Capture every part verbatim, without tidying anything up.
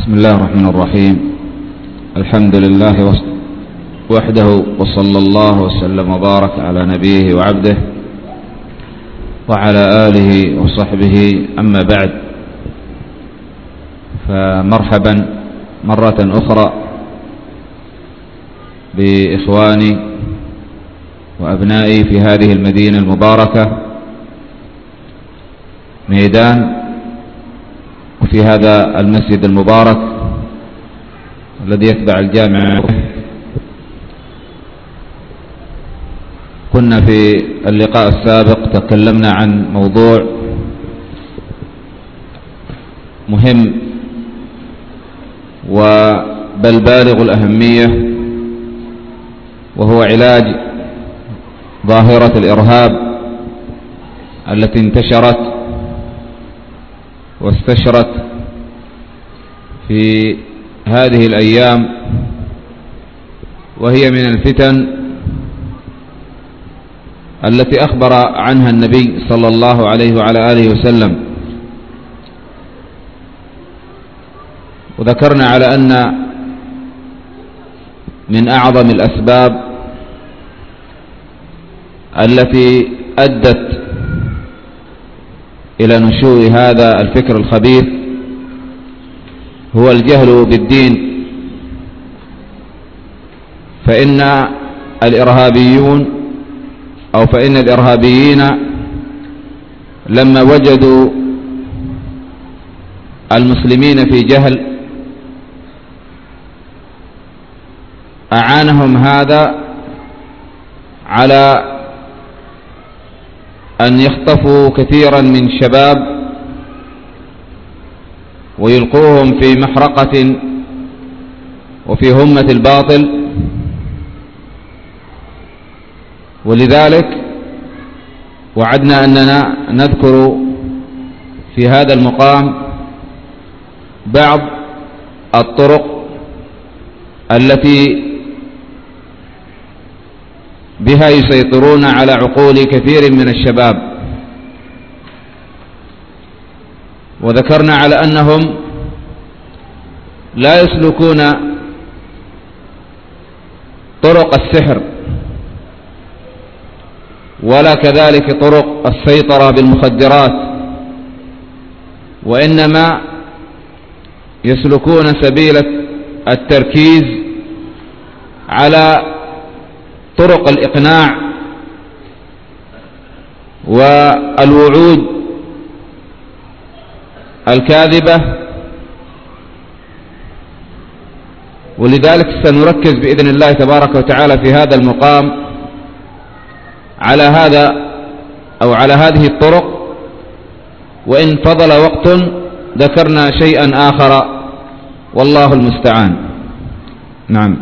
بسم الله الرحمن الرحيم. الحمد لله وحده، وصلى الله وسلم وبارك على نبيه وعبده وعلى آله وصحبه. أما بعد، فمرحبا مرة أخرى بإخواني وأبنائي في هذه المدينة المباركة ميدان، وفي هذا المسجد المبارك الذي يتبع الجامع. كنا في اللقاء السابق تكلمنا عن موضوع مهم وبل بالغ الأهمية، وهو علاج ظاهرة الإرهاب التي انتشرت واستشرت في هذه الأيام، وهي من الفتن التي أخبر عنها النبي صلى الله عليه وعلى آله وسلم. وذكرنا على أن من أعظم الأسباب التي أدت إلى نشوء هذا الفكر الخبيث هو الجهل بالدين، فإن الإرهابيون أو فإن الإرهابيين لما وجدوا المسلمين في جهل أعانهم هذا على أن يخطفوا كثيرا من شباب ويلقوهم في محرقة وفي همة الباطل. ولذلك وعدنا أننا نذكر في هذا المقام بعض الطرق التي بها يسيطرون على عقول كثير من الشباب. وذكرنا على أنهم لا يسلكون طرق السحر ولا كذلك طرق السيطرة بالمخدرات، وإنما يسلكون سبيل التركيز على طرق الإقناع والوعود الكاذبة. ولذلك سنركز بإذن الله تبارك وتعالى في هذا المقام على هذا أو على هذه الطرق، وإن فضل وقت ذكرنا شيئا آخر والله المستعان. نعم.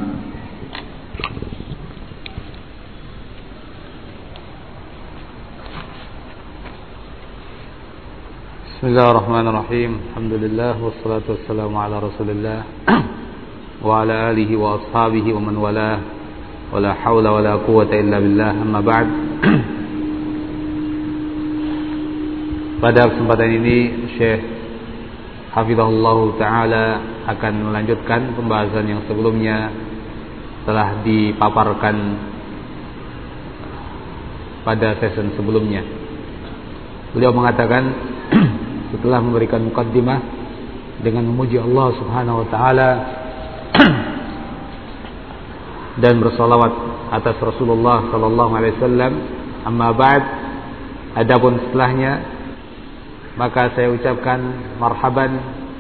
بسم الله الرحمن الرحيم. الحمد لله والصلاة والسلام على رسول الله وعلى آله وأصحابه ومن والاه ولا حول ولا قوة إلا بالله. أما بعد. Pada kesempatan ini Syekh Hafizahullah Ta'ala akan melanjutkan pembahasan yang sebelumnya telah dipaparkan pada sesi sebelumnya. Beliau mengatakan setelah memberikan mukaddimah dengan memuji Allah Subhanahu wa taala dan bersalawat atas Rasulullah sallallahu alaihi wasallam, amma ba'd, adapun setelahnya maka saya ucapkan marhaban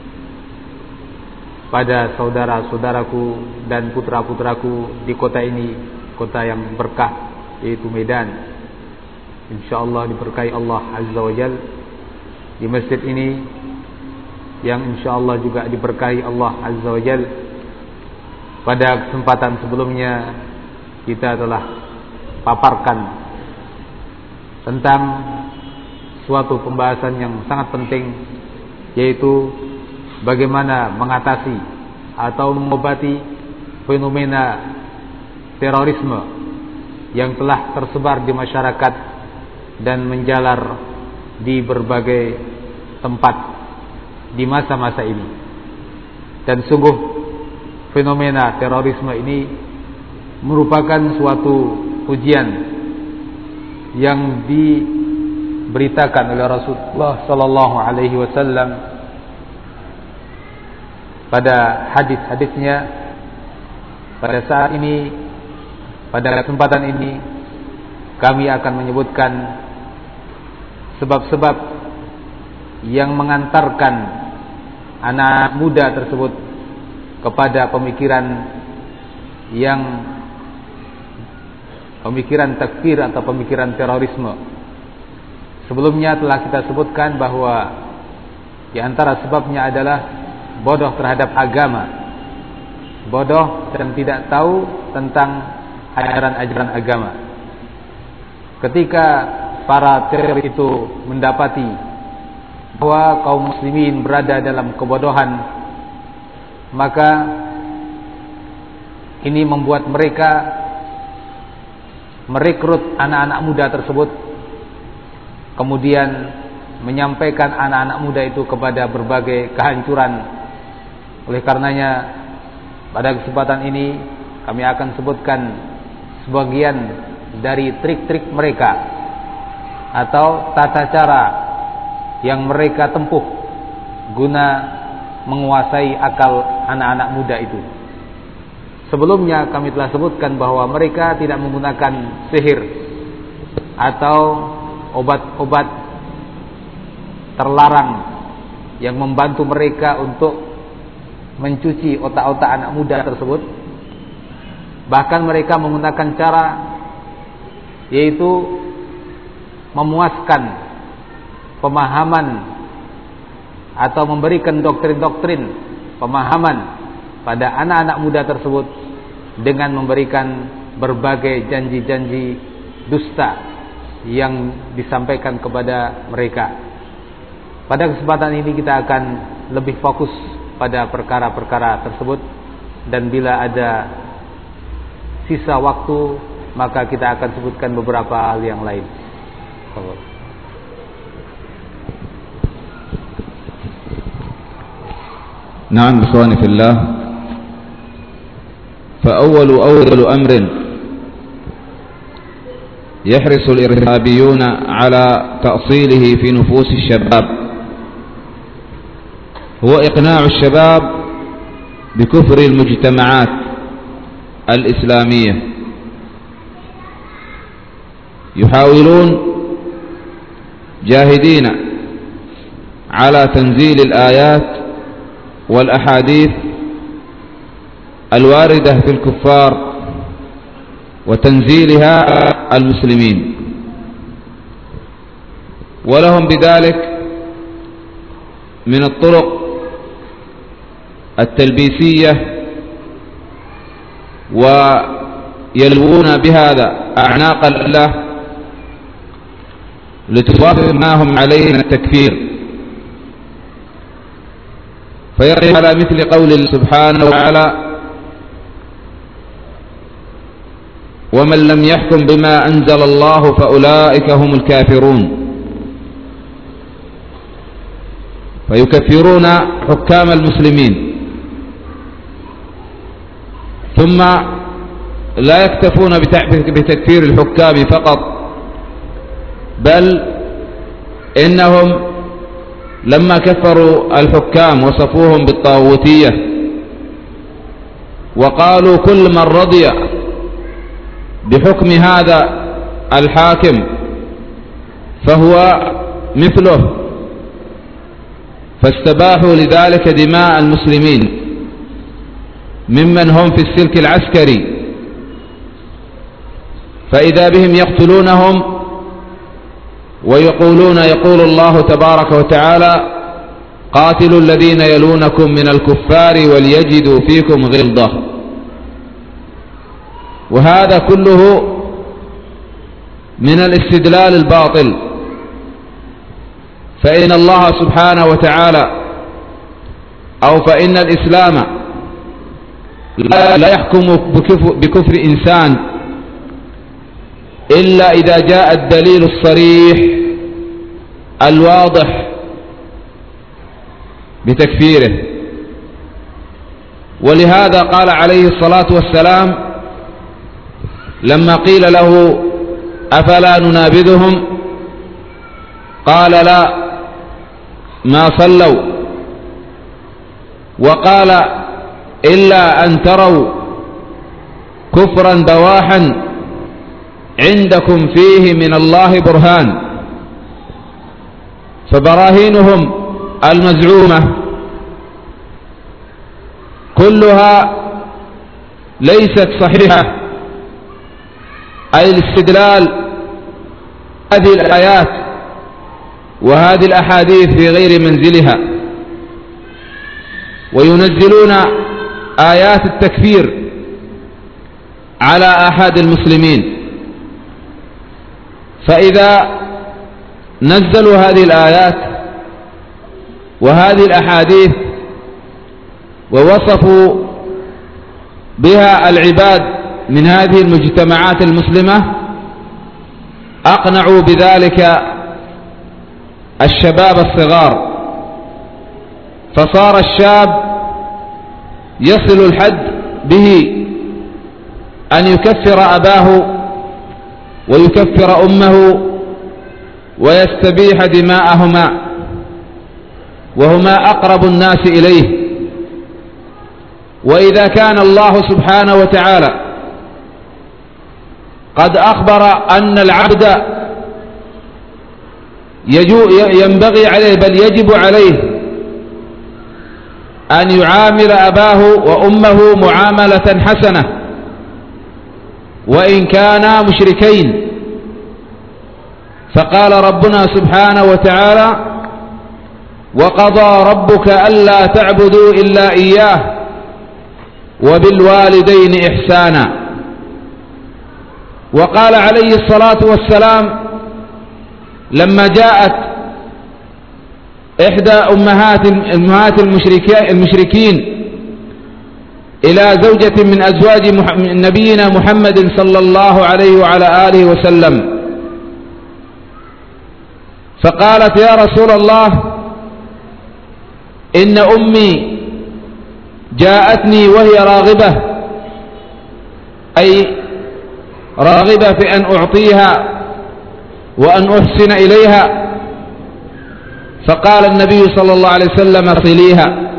pada saudara-saudaraku dan putra-putraku di kota ini, kota yang berkah, yaitu Medan. Insyaallah diberkahi Allah Azza wa Jalla di masjid ini, yang insyaallah juga diberkahi Allah Azza wa Jalla. Pada kesempatan sebelumnya kita telah paparkan tentang suatu pembahasan yang sangat penting, yaitu bagaimana mengatasi atau mengobati fenomena terorisme yang telah tersebar di masyarakat dan menjalar di berbagai tempat di masa-masa ini. Dan sungguh fenomena terorisme ini merupakan suatu ujian yang diberitakan oleh Rasulullah sallallahu alaihi wasallam pada hadis-hadisnya. Pada saat ini, pada kesempatan ini, kami akan menyebutkan sebab-sebab yang mengantarkan anak muda tersebut kepada pemikiran yang pemikiran takfir atau pemikiran terorisme. Sebelumnya telah kita sebutkan bahwa di antara sebabnya adalah bodoh terhadap agama, bodoh dan tidak tahu tentang ajaran-ajaran agama. Ketika para teroris itu mendapati bahwa kaum muslimin berada dalam kebodohan, maka ini membuat mereka merekrut anak-anak muda tersebut, kemudian menyampaikan anak-anak muda itu kepada berbagai kehancuran. Oleh karenanya, pada kesempatan ini kami akan sebutkan sebagian dari trik-trik mereka atau tata cara yang mereka tempuh guna menguasai akal anak-anak muda itu. Sebelumnya kami telah sebutkan bahwa mereka tidak menggunakan sihir atau obat-obat terlarang yang membantu mereka untuk mencuci otak-otak anak muda tersebut. Bahkan mereka menggunakan cara yaitu memuaskan pemahaman atau memberikan doktrin-doktrin pemahaman pada anak-anak muda tersebut dengan memberikan berbagai janji-janji dusta yang disampaikan kepada mereka. Pada kesempatan ini kita akan lebih fokus pada perkara-perkara tersebut, dan bila ada sisa waktu maka kita akan sebutkan beberapa hal yang lain. نعم إخواني في الله، فأول أول أمر يحرص الإرهابيون على تأصيله في نفوس الشباب هو إقناع الشباب بكفر المجتمعات الإسلامية. يحاولون جاهدين على تنزيل الآيات والأحاديث الواردة في الكفار وتنزيلها المسلمين، ولهم بذلك من الطرق التلبيسية، ويلوون بهذا أعناق الله لتوافق ما هم عليه من التكفير. فيقف على مثل قول سبحانه وتعالى: ومن لم يحكم بما أنزل الله فأولئك هم الكافرون. فيكفرون حكام المسلمين، ثم لا يكتفون بتكفير الحكام فقط، بل إنهم لما كفروا الحكام وصفوهم بالطاغوتية وقالوا كل من رضي بحكم هذا الحاكم فهو مثله، فاستباحوا لذلك دماء المسلمين ممن هم في السلك العسكري، فإذا بهم يقتلونهم ويقولون يقول الله تبارك وتعالى: قاتلوا الذين يلونكم من الكفار وليجدوا فيكم غلظة. وهذا كله من الاستدلال الباطل، فإن الله سبحانه وتعالى أو فإن الإسلام لا يحكم بكفر إنسان إلا إذا جاء الدليل الصريح الواضح بتكفيره. ولهذا قال عليه الصلاة والسلام لما قيل له أفلا ننابذهم قال لا ما صلوا، وقال إلا أن تروا كفرا بواحا عندكم فيه من الله برهان. فبراهينهم المزعومة كلها ليست صحيحة، أي الاستدلال هذه الآيات وهذه الأحاديث في غير منزلها، وينزلون آيات التكفير على أحد المسلمين. فإذا نزلوا هذه الآيات وهذه الأحاديث ووصفوا بها العباد من هذه المجتمعات المسلمة أقنعوا بذلك الشباب الصغار، فصار الشاب يصل الحد به أن يكفر أباه ويكفر أمه ويستبيح دماءهما وهما أقرب الناس إليه. وإذا كان الله سبحانه وتعالى قد أخبر أن العبد ينبغي عليه بل يجب عليه أن يعامل أباه وأمه معاملة حسنة وإن كانا مشركين، فقال ربنا سبحانه وتعالى وقضى ربك ألا تعبدوا إلا إياه وبالوالدين إحسانا. وقال عليه الصلاة والسلام لما جاءت إحدى أمهات أمهات المشركين إلى زوجة من أزواج نبينا محمد صلى الله عليه وعلى آله وسلم فقالت يا رسول الله إن أمي جاءتني وهي راغبة، أي راغبة في أن أعطيها وأن أحسن إليها. فقال النبي صلى الله عليه وسلم صليها،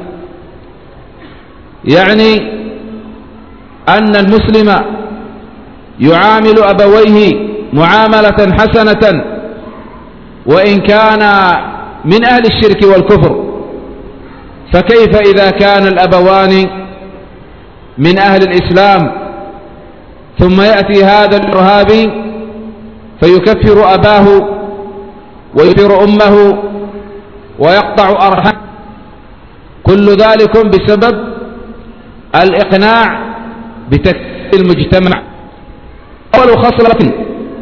يعني أن المسلم يعامل أبويه معاملة حسنة وإن كان من أهل الشرك والكفر، فكيف إذا كان الأبوان من أهل الإسلام ثم يأتي هذا الإرهابي فيكفر أباه ويكفر أمه ويقطع أرحام، كل ذلك بسبب الإقناع بتكفير المجتمع. أول خصلة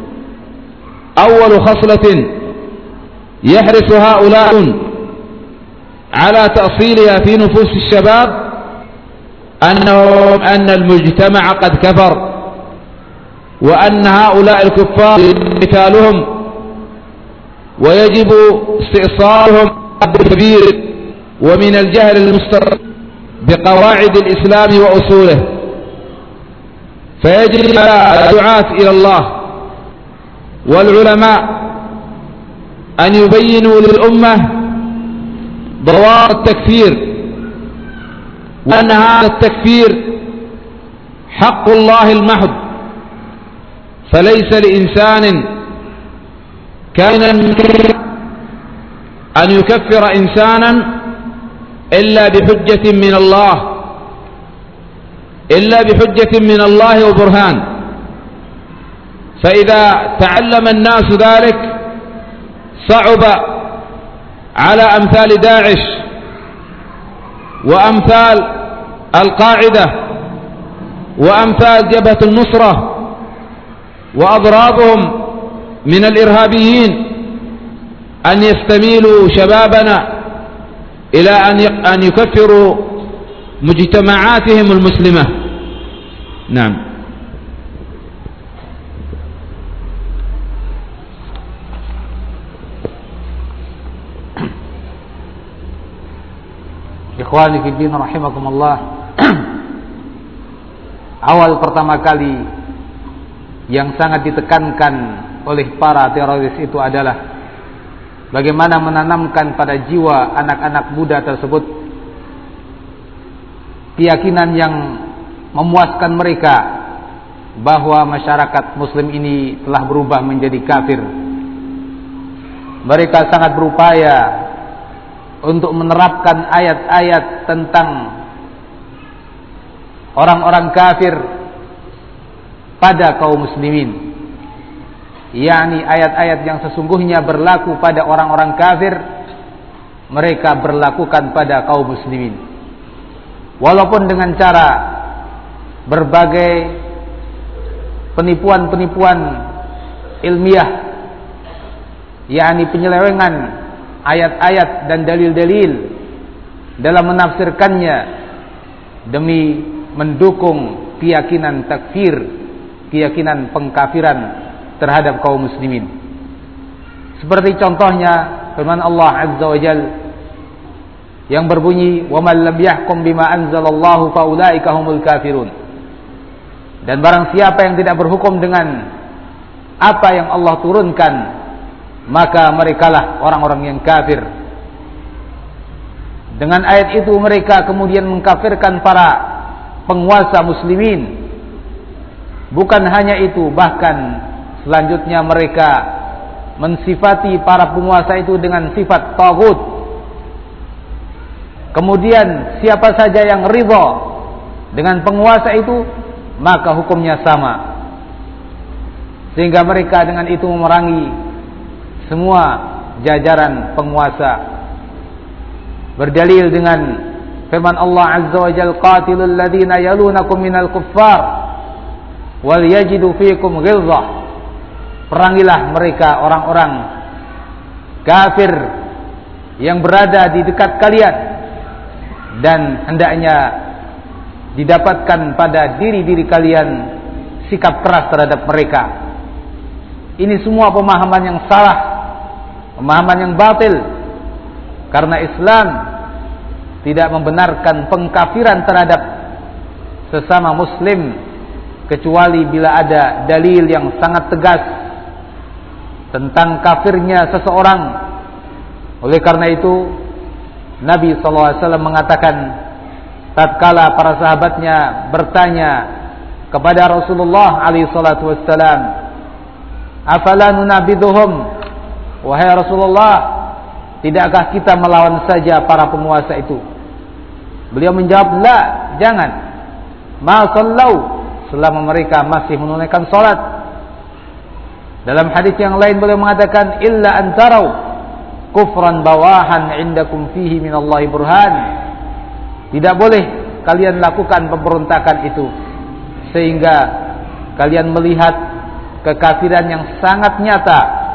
أول خصلة يحرص هؤلاء على تأصيلها في نفوس الشباب أنهم أن المجتمع قد كفر، وأن هؤلاء الكفار قتالهم ويجب استئصالهم بالكبير ومن الجهل المستقر بقواعد الإسلام وأصوله. فيجب على الدعاة إلى الله والعلماء أن يبينوا للأمة ضوابط التكفير، وأن هذا التكفير حق الله المحض، فليس لإنسان كان أن يكفر إنسانا إلا بحجة من الله إلا بحجة من الله وبرهان. فإذا تعلم الناس ذلك صعب على أمثال داعش وأمثال القاعدة وأمثال جبهة النصرة وأضرابهم من الإرهابيين أن يستميلوا شبابنا إلى أن يكفروا مجتمعاتهم المسلمة. نعم. Ikhwani fi din rahimakumullah, awal pertama kali yang sangat ditekankan oleh para teroris itu adalah bagaimana menanamkan pada jiwa anak-anak muda tersebut keyakinan yang memuaskan mereka bahwa masyarakat muslim ini telah berubah menjadi kafir. Mereka sangat berupaya untuk menerapkan ayat-ayat tentang orang-orang kafir pada kaum muslimin, yakni ayat-ayat yang sesungguhnya berlaku pada orang-orang kafir, mereka berlakukan pada kaum muslimin, walaupun dengan cara berbagai penipuan-penipuan ilmiah, yakni penyelewengan ayat-ayat dan dalil-dalil dalam menafsirkannya demi mendukung keyakinan takfir, keyakinan pengkafiran terhadap kaum muslimin. Seperti contohnya firman Allah Azza wa Jalla yang berbunyi, "Wa man lam yahkum bima anzalallahu fa ulaika humul kafirun." Dan barang siapa yang tidak berhukum dengan apa yang Allah turunkan, maka merekalah orang-orang yang kafir. Dengan ayat itu mereka kemudian mengkafirkan para penguasa muslimin. Bukan hanya itu, bahkan selanjutnya mereka mensifati para penguasa itu dengan sifat taghut. Kemudian siapa saja yang ridha dengan penguasa itu, maka hukumnya sama. Sehingga mereka dengan itu memerangi semua jajaran penguasa. Berdalil dengan firman Allah Azza wa Jalla, "Qatilul ladzina yalunakum minal kuffar wal yajidu fiikum ghilzah." Perangilah mereka orang-orang kafir yang berada di dekat kalian, dan hendaknya didapatkan pada diri-diri kalian sikap keras terhadap mereka. Ini semua pemahaman yang salah, pemahaman yang batil, karena Islam tidak membenarkan pengkafiran terhadap sesama muslim kecuali bila ada dalil yang sangat tegas tentang kafirnya seseorang. Oleh karena itu Nabi sallallahu alaihi wasallam mengatakan, tatkala para sahabatnya bertanya kepada Rasulullah alaihi salatu wassalam, "Afala nunabiduhum?" Wahai Rasulullah, tidakkah kita melawan saja para penguasa itu? Beliau menjawab, "La, jangan. Ma sallau, selama mereka masih menunaikan salat." Dalam hadis yang lain beliau mengatakan, "Illa an tarau kufran bawahan indakum fihi minallahi burhan." Tidak boleh kalian lakukan pemberontakan itu sehingga kalian melihat kekafiran yang sangat nyata,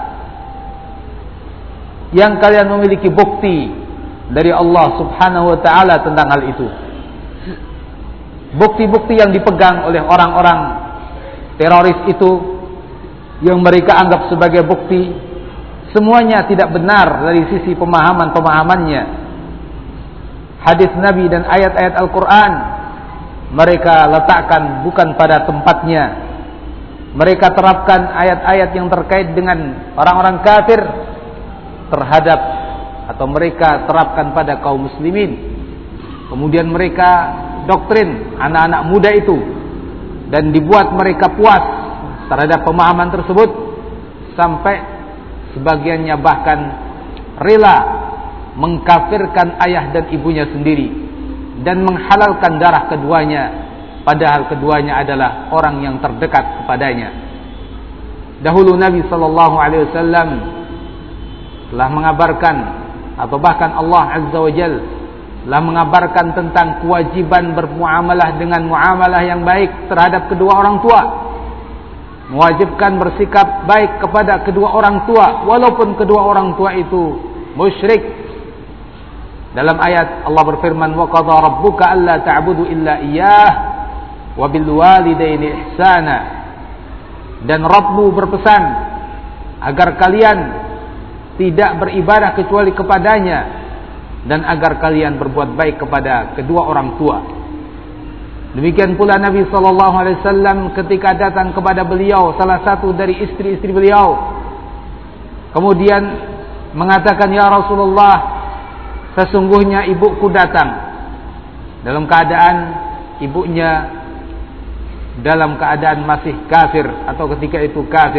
yang kalian memiliki bukti dari Allah Subhanahu wa taala tentang hal itu. Bukti-bukti yang dipegang oleh orang-orang teroris itu, yang mereka anggap sebagai bukti, semuanya tidak benar dari sisi pemahaman-pemahamannya. Hadis Nabi dan ayat-ayat Al-Quran mereka letakkan bukan pada tempatnya. Mereka terapkan ayat-ayat yang terkait dengan orang-orang kafir terhadap, atau mereka terapkan pada kaum muslimin. Kemudian mereka doktrin anak-anak muda itu, dan dibuat mereka puas terhadap pemahaman tersebut, sampai sebagiannya bahkan rela mengkafirkan ayah dan ibunya sendiri dan menghalalkan darah keduanya, padahal keduanya adalah orang yang terdekat kepadanya. Dahulu Nabi sallallahu alaihi wasallam telah mengabarkan, atau bahkan Allah Azza wa Jalla telah mengabarkan tentang kewajiban bermuamalah dengan muamalah yang baik terhadap kedua orang tua. Mewajibkan bersikap baik kepada kedua orang tua walaupun kedua orang tua itu musyrik. Dalam ayat Allah berfirman, "Wa qadha rabbuka alla ta'budu illa iyyah wa bil walidaini ihsana." Dan Rabbmu berpesan agar kalian tidak beribadah kecuali kepadanya, dan agar kalian berbuat baik kepada kedua orang tua. Demikian pula Nabi sallallahu alaihi wasallam ketika datang kepada beliau salah satu dari istri-istri beliau, kemudian mengatakan, "Ya Rasulullah, sesungguhnya ibuku datang." Dalam keadaan ibunya dalam keadaan masih kafir atau ketika itu kafir.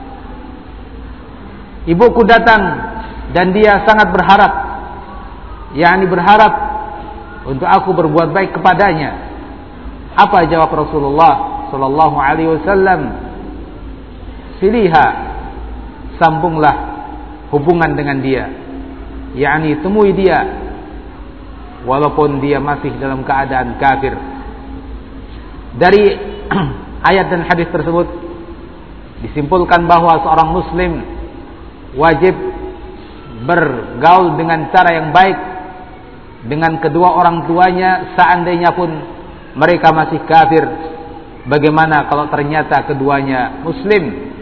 "Ibuku datang dan dia sangat berharap, yakni berharap untuk aku berbuat baik kepadanya." Apa jawab Rasulullah sallallahu alaihi wasallam? "Siliha, sambunglah hubungan dengan dia, yakni temui dia walaupun dia masih dalam keadaan kafir." Dari ayat dan hadis tersebut disimpulkan bahwa seorang muslim wajib bergaul dengan cara yang baik dengan kedua orang tuanya, seandainya pun mereka masih kafir. Bagaimana kalau ternyata keduanya muslim?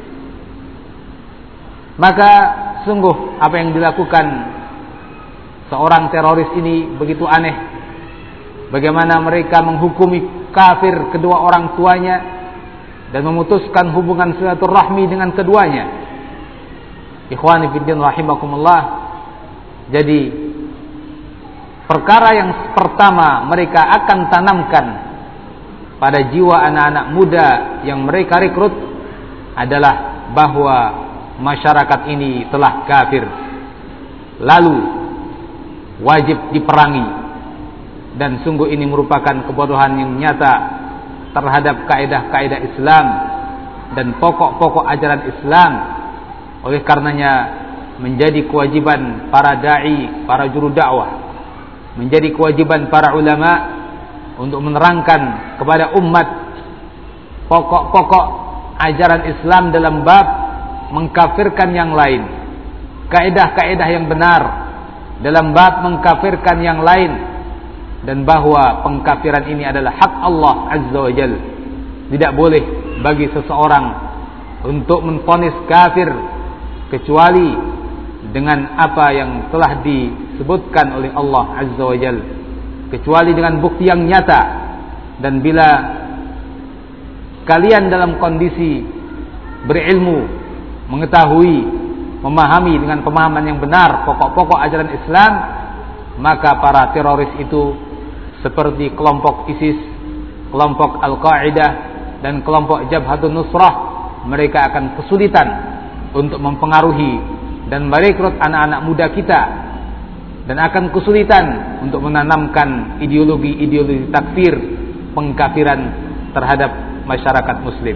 Maka sungguh apa yang dilakukan seorang teroris ini begitu aneh. Bagaimana mereka menghukumi kafir kedua orang tuanya dan memutuskan hubungan silaturahmi dengan keduanya. Ikhwani fiddin rahimakumullah. Jadi perkara yang pertama mereka akan tanamkan pada jiwa anak-anak muda yang mereka rekrut adalah bahwa masyarakat ini telah kafir, lalu wajib diperangi, dan sungguh ini merupakan kebodohan yang nyata terhadap kaidah-kaidah Islam dan pokok-pokok ajaran Islam. Oleh karenanya menjadi kewajiban para dai, para juru dakwah, menjadi kewajiban para ulama untuk menerangkan kepada umat pokok-pokok ajaran Islam dalam bab mengkafirkan yang lain, kaidah-kaidah yang benar dalam bab mengkafirkan yang lain, dan bahwa pengkafiran ini adalah hak Allah Azza wa Jalla. Tidak boleh bagi seseorang untuk menvonis kafir kecuali dengan apa yang telah disebutkan oleh Allah Azza wa Jalla, kecuali dengan bukti yang nyata. Dan bila kalian dalam kondisi berilmu, mengetahui, memahami dengan pemahaman yang benar pokok-pokok ajaran Islam, maka para teroris itu seperti kelompok ISIS, kelompok Al-Qaeda, dan kelompok Jabhatun Nusrah, mereka akan kesulitan untuk mempengaruhi dan merekrut anak-anak muda kita, dan akan kesulitan untuk menanamkan ideologi-ideologi takfir, pengkafiran terhadap masyarakat muslim.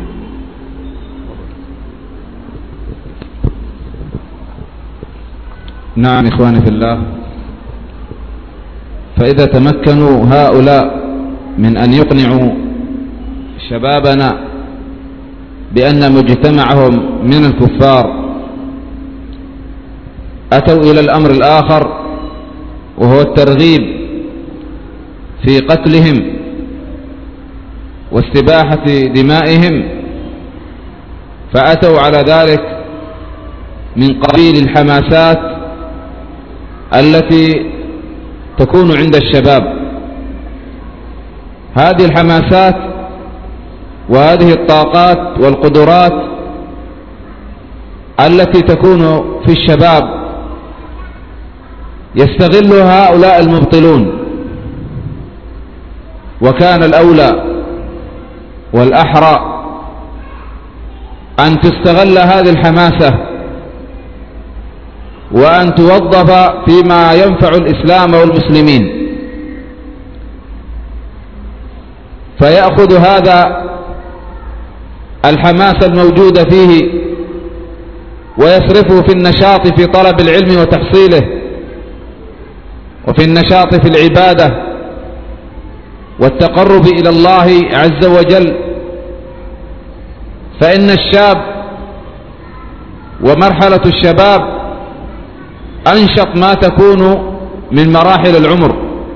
نعم إخواني في الله، فإذا تمكنوا هؤلاء من أن يقنعوا شبابنا بأن مجتمعهم من الكفار، أتوا إلى الأمر الآخر وهو الترغيب في قتلهم واستباحة دمائهم، فأتوا على ذلك من قبيل الحماسات التي تكون عند الشباب. هذه الحماسات وهذه الطاقات والقدرات التي تكون في الشباب يستغلها هؤلاء المبطلون، وكان الأولى والأحرى أن تستغل هذه الحماسة وأن توظف فيما ينفع الإسلام والمسلمين، فيأخذ هذا الحماس الموجودة فيه ويصرفه في النشاط في طلب العلم وتحصيله، وفي النشاط في العبادة والتقرب إلى الله عز وجل. فإن الشاب ومرحلة الشباب أنشط ما تكون من مراحل العمر،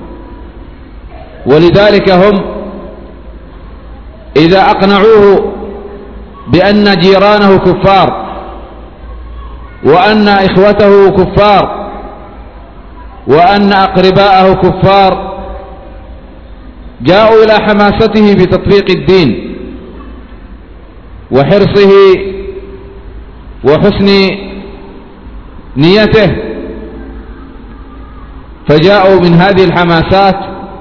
ولذلك هم إذا أقنعوه بأن جيرانه كفار وأن إخوته كفار وأن أقرباءه كفار جاءوا إلى حماسته بتطبيق الدين وحرصه وحسن نيته، فجاءوا من هذه الحماسات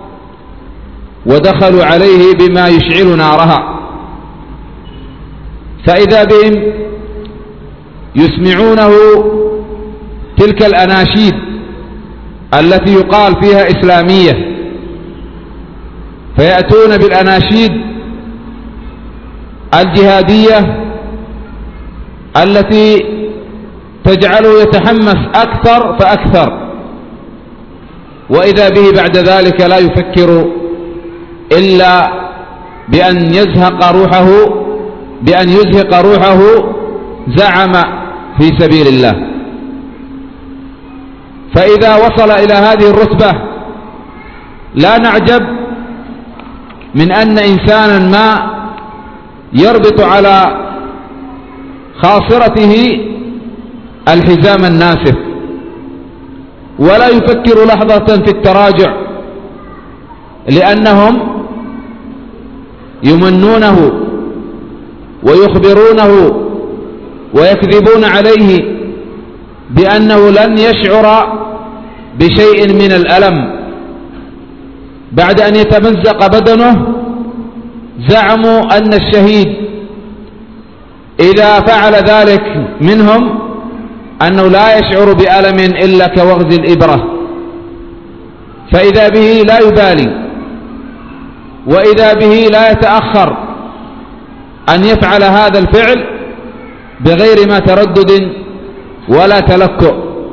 ودخلوا عليه بما يشعل نارها، فإذا بهم يسمعونه تلك الأناشيد التي يقال فيها إسلامية، فيأتون بالأناشيد الجهادية التي تجعله يتحمس أكثر فأكثر، وإذا به بعد ذلك لا يفكر إلا بأن يزهق روحه بأن يزهق روحه زعم في سبيل الله. فإذا وصل إلى هذه الرتبة لا نعجب من أن إنسانا ما يربط على خاصرته الحزام الناسف ولا يفكر لحظة في التراجع، لأنهم يمنونه ويخبرونه ويكذبون عليه بأنه لن يشعر بشيء من الألم بعد أن يتمزق بدنه. زعموا أن الشهيد إذا فعل ذلك منهم أنه لا يشعر بألم إلا كوغز الإبرة، فإذا به لا يبالي وإذا به لا يتأخر أن يفعل هذا الفعل بغير ما تردد ولا تلكؤ،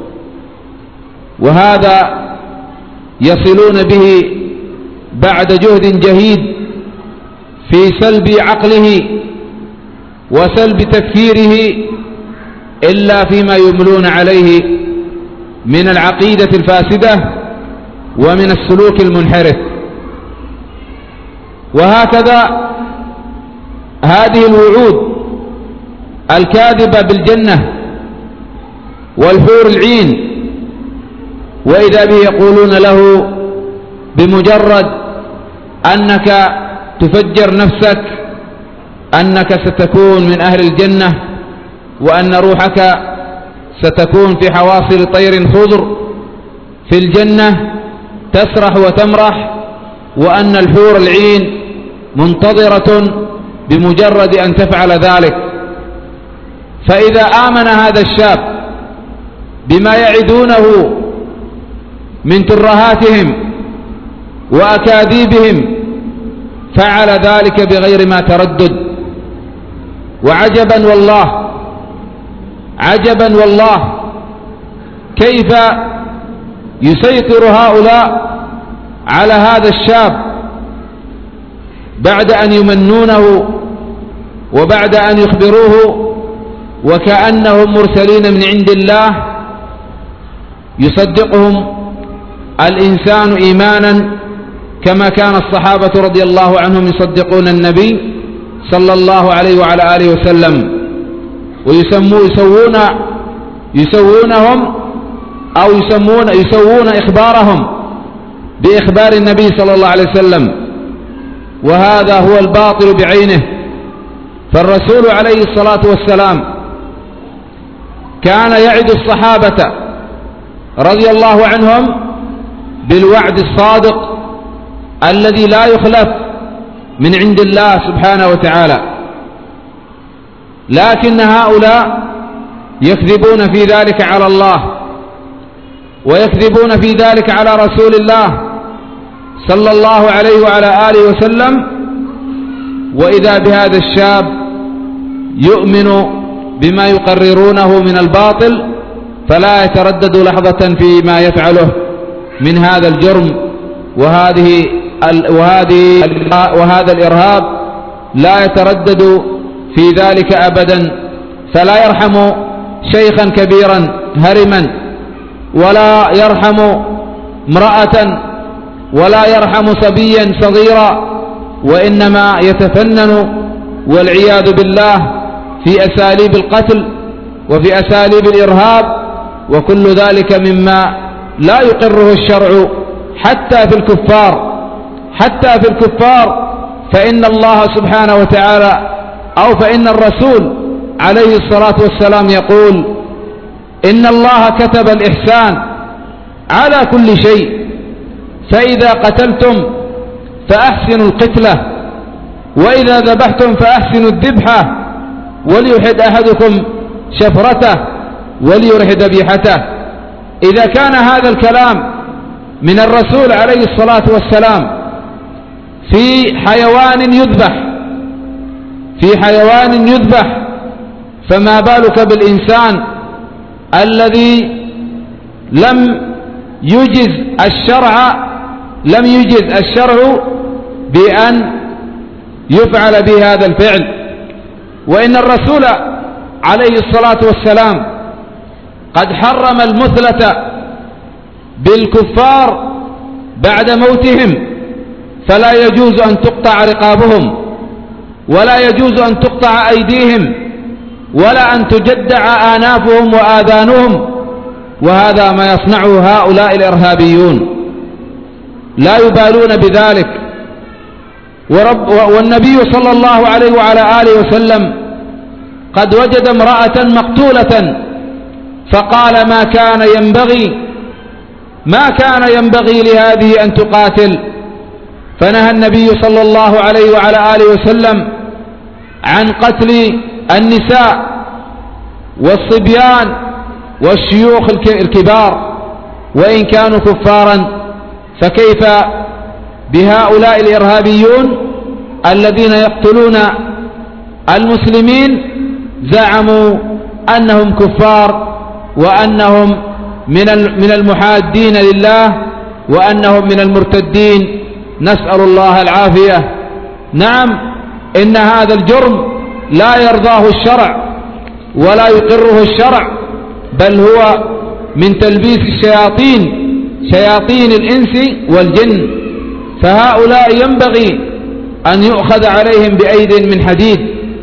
وهذا يصلون به بعد جهد جهيد في سلب عقله وسلب تفكيره إلا فيما يملون عليه من العقيدة الفاسدة ومن السلوك المنحرف. وهكذا هذه الوعود الكاذبة بالجنة والحور العين، وإذا به يقولون له بمجرد أنك تفجر نفسك أنك ستكون من أهل الجنة، وأن روحك ستكون في حواصل طير خضر في الجنة تسرح وتمرح، وأن الحور العين منتظرة بمجرد أن تفعل ذلك. فإذا آمن هذا الشاب بما يعدونه من ترهاتهم وأكاذيبهم فعل ذلك بغير ما تردد. وعجبا والله عجبا والله كيف يسيطر هؤلاء على هذا الشاب بعد أن يمنونه وبعد أن يخبروه وكأنهم مرسلين من عند الله. يصدقهم الإنسان إيمانا كما كان الصحابة رضي الله عنهم يصدقون النبي صلى الله عليه وعلى آله وسلم، ويسمون يسوون يسوونهم أو يسمون يسوون إخبارهم بإخبار النبي صلى الله عليه وسلم، وهذا هو الباطل بعينه. فالرسول عليه الصلاة والسلام كان يعد الصحابة رضي الله عنهم بالوعد الصادق الذي لا يخلف من عند الله سبحانه وتعالى، لكن هؤلاء يكذبون في ذلك على الله ويكذبون في ذلك على رسول الله صلى الله عليه وعلى آله وسلم. وإذا بهذا الشاب يؤمن بما يقررونه من الباطل فلا يتردد لحظة فيما يفعله من هذا الجرم وهذه وهذه وهذا الإرهاب، لا يتردد في ذلك أبدا. فلا يرحم شيخا كبيرا هرما، ولا يرحم امرأة، ولا يرحم صبيا صغيرا، وإنما يتفنن والعياذ بالله في أساليب القتل وفي أساليب الإرهاب، وكل ذلك مما لا يقره الشرع حتى في الكفار حتى في الكفار فإن الله سبحانه وتعالى أو فإن الرسول عليه الصلاة والسلام يقول إن الله كتب الإحسان على كل شيء، فإذا قتلتم فأحسنوا القتلة، وإذا ذبحتم فأحسنوا الذبحة، وليحد أحدكم شفرته وليرح ذبيحته. إذا كان هذا الكلام من الرسول عليه الصلاة والسلام في حيوان يذبح في حيوان يذبح فما بالك بالإنسان الذي لم يجز الشرع لم يجز الشرع بأن يفعل بهذا الفعل. وإن الرسول عليه الصلاة والسلام قد حرم المثلة بالكفار بعد موتهم، فلا يجوز أن تقطع رقابهم، ولا يجوز أن تقطع أيديهم، ولا أن تجدع آنافهم وآذانهم، وهذا ما يصنعه هؤلاء الإرهابيون لا يبالون بذلك. ورب والنبي صلى الله عليه وعلى آله وسلم قد وجد امرأة مقتولة فقال ما كان ينبغي ما كان ينبغي لهذه أن تقاتل، فنهى النبي صلى الله عليه وعلى آله وسلم عن قتل النساء والصبيان والشيوخ الكبار وإن كانوا كفارا، فكيف بهؤلاء الإرهابيون الذين يقتلون المسلمين زعموا أنهم كفار وأنهم من المحادين لله وأنهم من المرتدين، نسأل الله العافية. نعم، إن هذا الجرم لا يرضاه الشرع ولا يقره الشرع، بل هو من تلبيس الشياطين شياطين الإنس والجن، فهؤلاء ينبغي أن يؤخذ عليهم بأيد من حديد،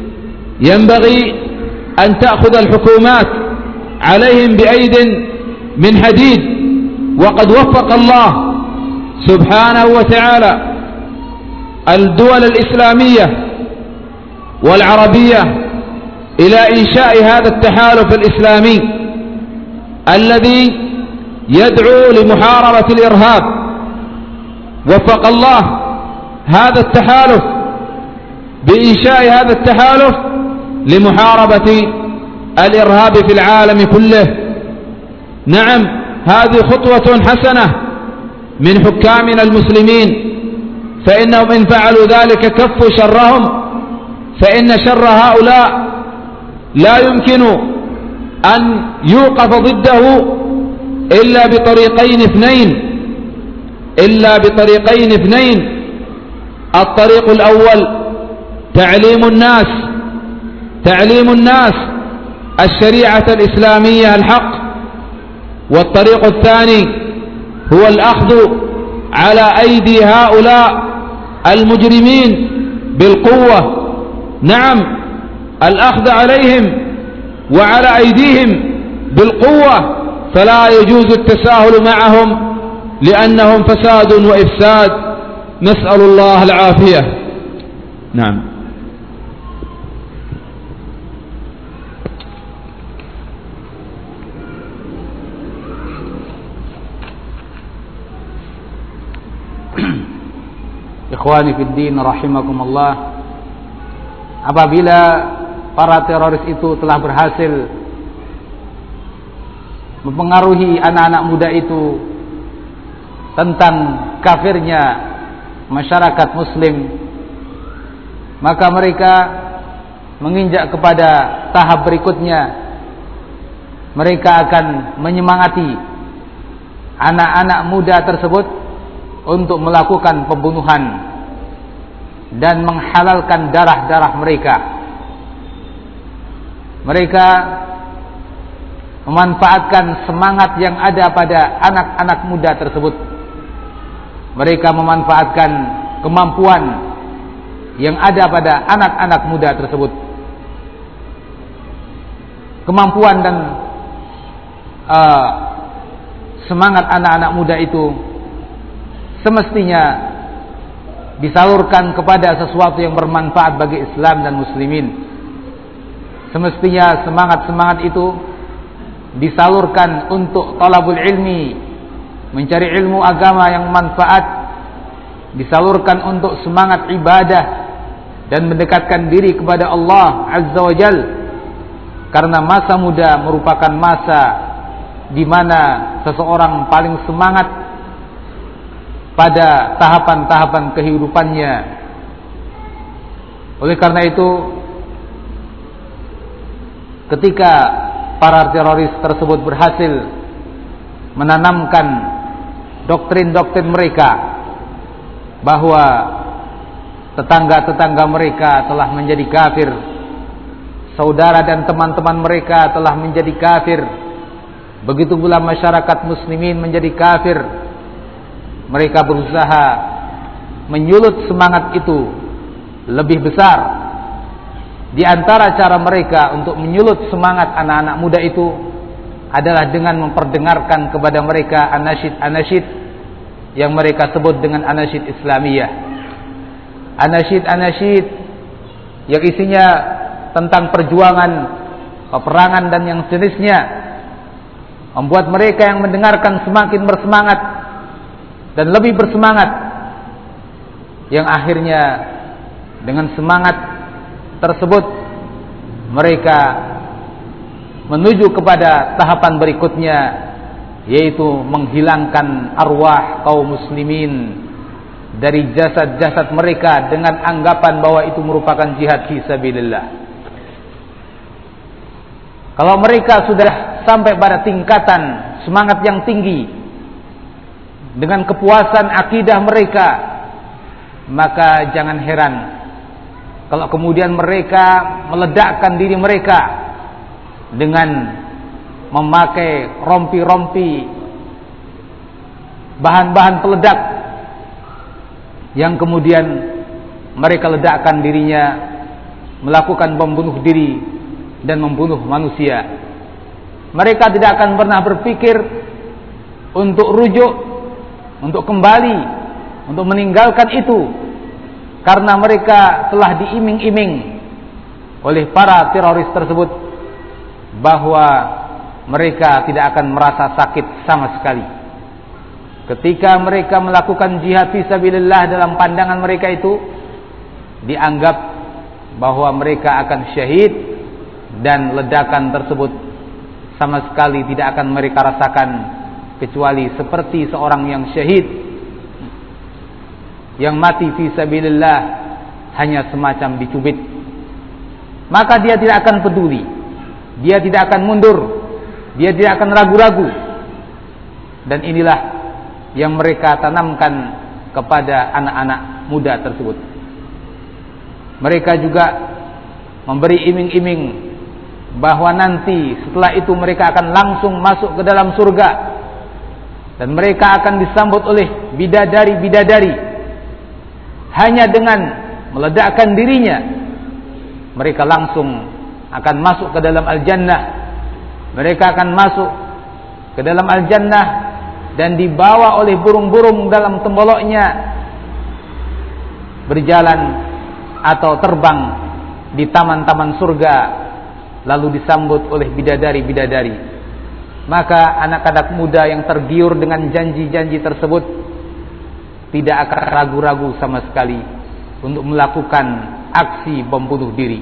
ينبغي أن تأخذ الحكومات عليهم بأيد من حديد. وقد وفق الله سبحانه وتعالى الدول الإسلامية والعربية إلى إنشاء هذا التحالف الإسلامي الذي يدعو لمحاربة الإرهاب. وفق الله هذا التحالف بإنشاء هذا التحالف لمحاربة الإرهاب في العالم كله. نعم، هذه خطوة حسنة من حكامنا المسلمين، فإنهم إن فعلوا ذلك كفوا شرهم، فإن شر هؤلاء لا يمكن أن يوقف ضده إلا بطريقين اثنين إلا بطريقين اثنين الطريق الأول تعليم الناس تعليم الناس الشريعة الإسلامية الحق، والطريق الثاني هو الأخذ على أيدي هؤلاء المجرمين بالقوة. نعم، الأخذ عليهم وعلى أيديهم بالقوة، فلا يجوز التساهل معهم لأنهم فساد وإفساد، نسأل الله العافية. نعم. Ikhwani fid din rahimakumullah, apabila para teroris itu telah berhasil mempengaruhi anak-anak muda itu tentang kafirnya masyarakat muslim, maka mereka menginjak kepada tahap berikutnya. Mereka akan menyemangati anak-anak muda tersebut untuk melakukan pembunuhan dan menghalalkan darah-darah mereka. Mereka memanfaatkan semangat yang ada pada anak-anak muda tersebut. Mereka memanfaatkan kemampuan yang ada pada anak-anak muda tersebut. Kemampuan dan uh, semangat anak-anak muda itu semestinya disalurkan kepada sesuatu yang bermanfaat bagi Islam dan muslimin. Semestinya semangat-semangat itu disalurkan untuk talabul ilmi, mencari ilmu agama yang manfaat, disalurkan untuk semangat ibadah dan mendekatkan diri kepada Allah Azza wa Jal. Karena masa muda merupakan masa di mana seseorang paling semangat pada tahapan-tahapan kehidupannya. Oleh karena itu, ketika para teroris tersebut berhasil menanamkan doktrin-doktrin mereka bahwa tetangga-tetangga mereka telah menjadi kafir, saudara dan teman-teman mereka telah menjadi kafir, begitu pula masyarakat muslimin menjadi kafir, mereka berusaha menyulut semangat itu lebih besar. Di antara cara mereka untuk menyulut semangat anak-anak muda itu adalah dengan memperdengarkan kepada mereka anasyid-anasyid yang mereka sebut dengan anasyid Islamiyah. Anasyid-anasyid yang isinya tentang perjuangan, peperangan dan yang sejenisnya, membuat mereka yang mendengarkan semakin bersemangat dan lebih bersemangat, yang akhirnya dengan semangat tersebut mereka menuju kepada tahapan berikutnya, yaitu menghilangkan arwah kaum muslimin dari jasad-jasad mereka dengan anggapan bahwa itu merupakan jihad fi sabilillah. Kalau mereka sudah sampai pada tingkatan semangat yang tinggi dengan kepuasan akidah mereka, maka jangan heran kalau kemudian mereka meledakkan diri mereka dengan memakai rompi-rompi bahan-bahan peledak yang kemudian mereka ledakkan dirinya melakukan bom bunuh diri dan membunuh manusia. Mereka tidak akan pernah berpikir untuk rujuk, untuk kembali, untuk meninggalkan itu, karena mereka telah diiming-iming oleh para teroris tersebut bahwa mereka tidak akan merasa sakit sama sekali. Ketika mereka melakukan jihad fisabilillah, dalam pandangan mereka itu dianggap bahwa mereka akan syahid, dan ledakan tersebut sama sekali tidak akan mereka rasakan kecuali seperti seorang yang syahid, yang mati fisabilillah hanya semacam dicubit. Maka dia tidak akan peduli, dia tidak akan mundur, dia tidak akan ragu-ragu. Dan inilah yang mereka tanamkan kepada anak-anak muda tersebut. Mereka juga memberi iming-iming bahwa nanti setelah itu mereka akan langsung masuk ke dalam surga, dan mereka akan disambut oleh bidadari-bidadari. Hanya dengan meledakkan dirinya, mereka langsung akan masuk ke dalam al-jannah. Mereka akan masuk ke dalam al-jannah dan dibawa oleh burung-burung dalam temboloknya, berjalan atau terbang di taman-taman surga, lalu disambut oleh bidadari-bidadari. Maka anak-anak muda yang tergiur dengan janji-janji tersebut tidak akan ragu-ragu sama sekali untuk melakukan aksi bom bunuh diri.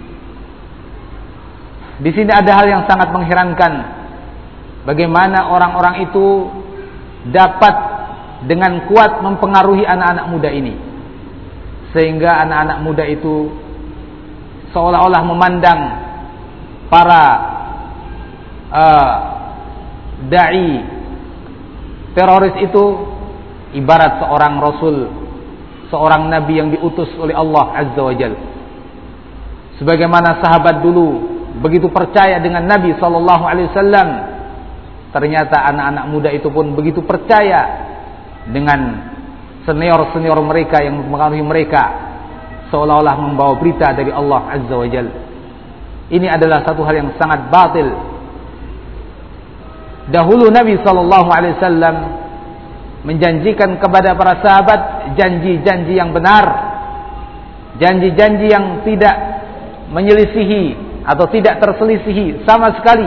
Di sini ada hal yang sangat mengherankan, bagaimana orang-orang itu dapat dengan kuat mempengaruhi anak-anak muda ini, sehingga anak-anak muda itu seolah-olah memandang para uh, dai teroris itu ibarat seorang rasul, seorang nabi yang diutus oleh Allah Azza wa Jalla. Sebagaimana sahabat dulu begitu percaya dengan Nabi sallallahu alaihi wasallam, ternyata anak-anak muda itu pun begitu percaya dengan senior-senior mereka yang mempengaruhi mereka, seolah-olah membawa berita dari Allah Azza wa Jalla. Ini adalah satu hal yang sangat batil. Dahulu Nabi sallallahu alaihi wasallam menjanjikan kepada para sahabat janji-janji yang benar, janji-janji yang tidak menyelisihi atau tidak terselisihi sama sekali,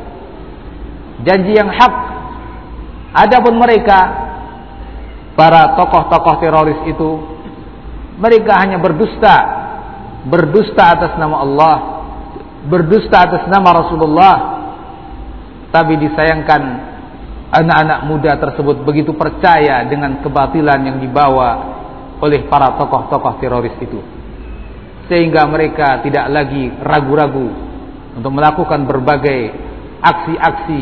janji yang hak. Adapun mereka, para tokoh-tokoh teroris itu, mereka hanya berdusta, berdusta atas nama Allah, berdusta atas nama Rasulullah. Tapi disayangkan, anak-anak muda tersebut begitu percaya dengan kebatilan yang dibawa oleh para tokoh-tokoh teroris itu, sehingga mereka tidak lagi ragu-ragu untuk melakukan berbagai aksi-aksi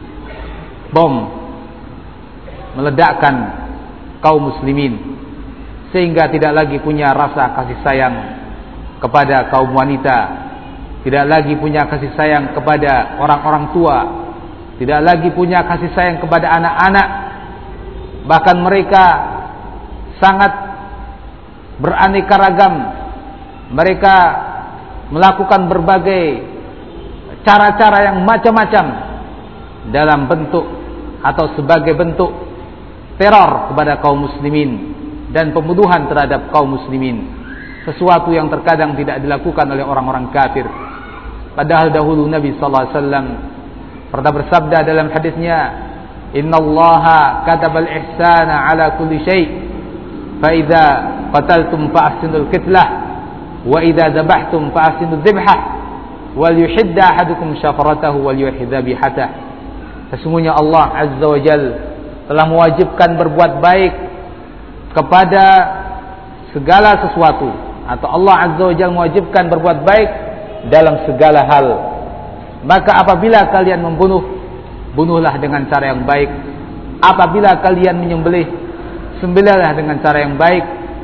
bom, meledakkan kaum muslimin, sehingga tidak lagi punya rasa kasih sayang kepada kaum wanita, tidak lagi punya kasih sayang kepada orang-orang tua, tidak lagi punya kasih sayang kepada anak-anak. Bahkan mereka sangat beraneka ragam. Mereka melakukan berbagai cara-cara yang macam-macam dalam bentuk atau sebagai bentuk teror kepada kaum muslimin dan pembunuhan terhadap kaum muslimin, sesuatu yang terkadang tidak dilakukan oleh orang-orang kafir. Padahal dahulu Nabi sallallahu alaihi wasallam pernah bersabda dalam hadisnya, "Innallaha katabal ihsana ala kulli syai', fa idza qataltum fa ahsinul qitlah, wa idza dzabhtum fa ahsinudz dzibhah, wal yuhidda ahadukum syafaratahu wal yuhidza bihatah." Sesungguhnya Allah Azza wa Jalla telah mewajibkan berbuat baik kepada segala sesuatu, atau Allah Azza wa Jalla mewajibkan berbuat baik dalam segala hal. Maka apabila kalian membunuh, bunuhlah dengan cara yang baik. Apabila kalian menyembelih, sembelihlah dengan cara yang baik.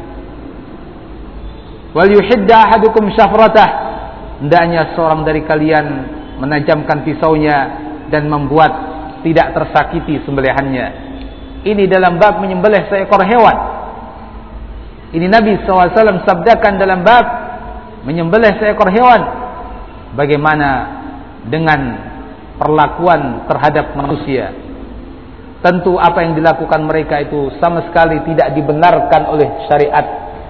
Wal yuhidda ahadukum syafratah, hendaknya seorang dari kalian menajamkan pisaunya dan membuat tidak tersakiti sembelihannya. Ini dalam bab menyembelih seekor hewan. Ini Nabi sallallahu alaihi wasallam sabdakan dalam bab menyembelih seekor hewan. Bagaimana dengan perlakuan terhadap manusia? Tentu apa yang dilakukan mereka itu sama sekali tidak dibenarkan oleh syariat.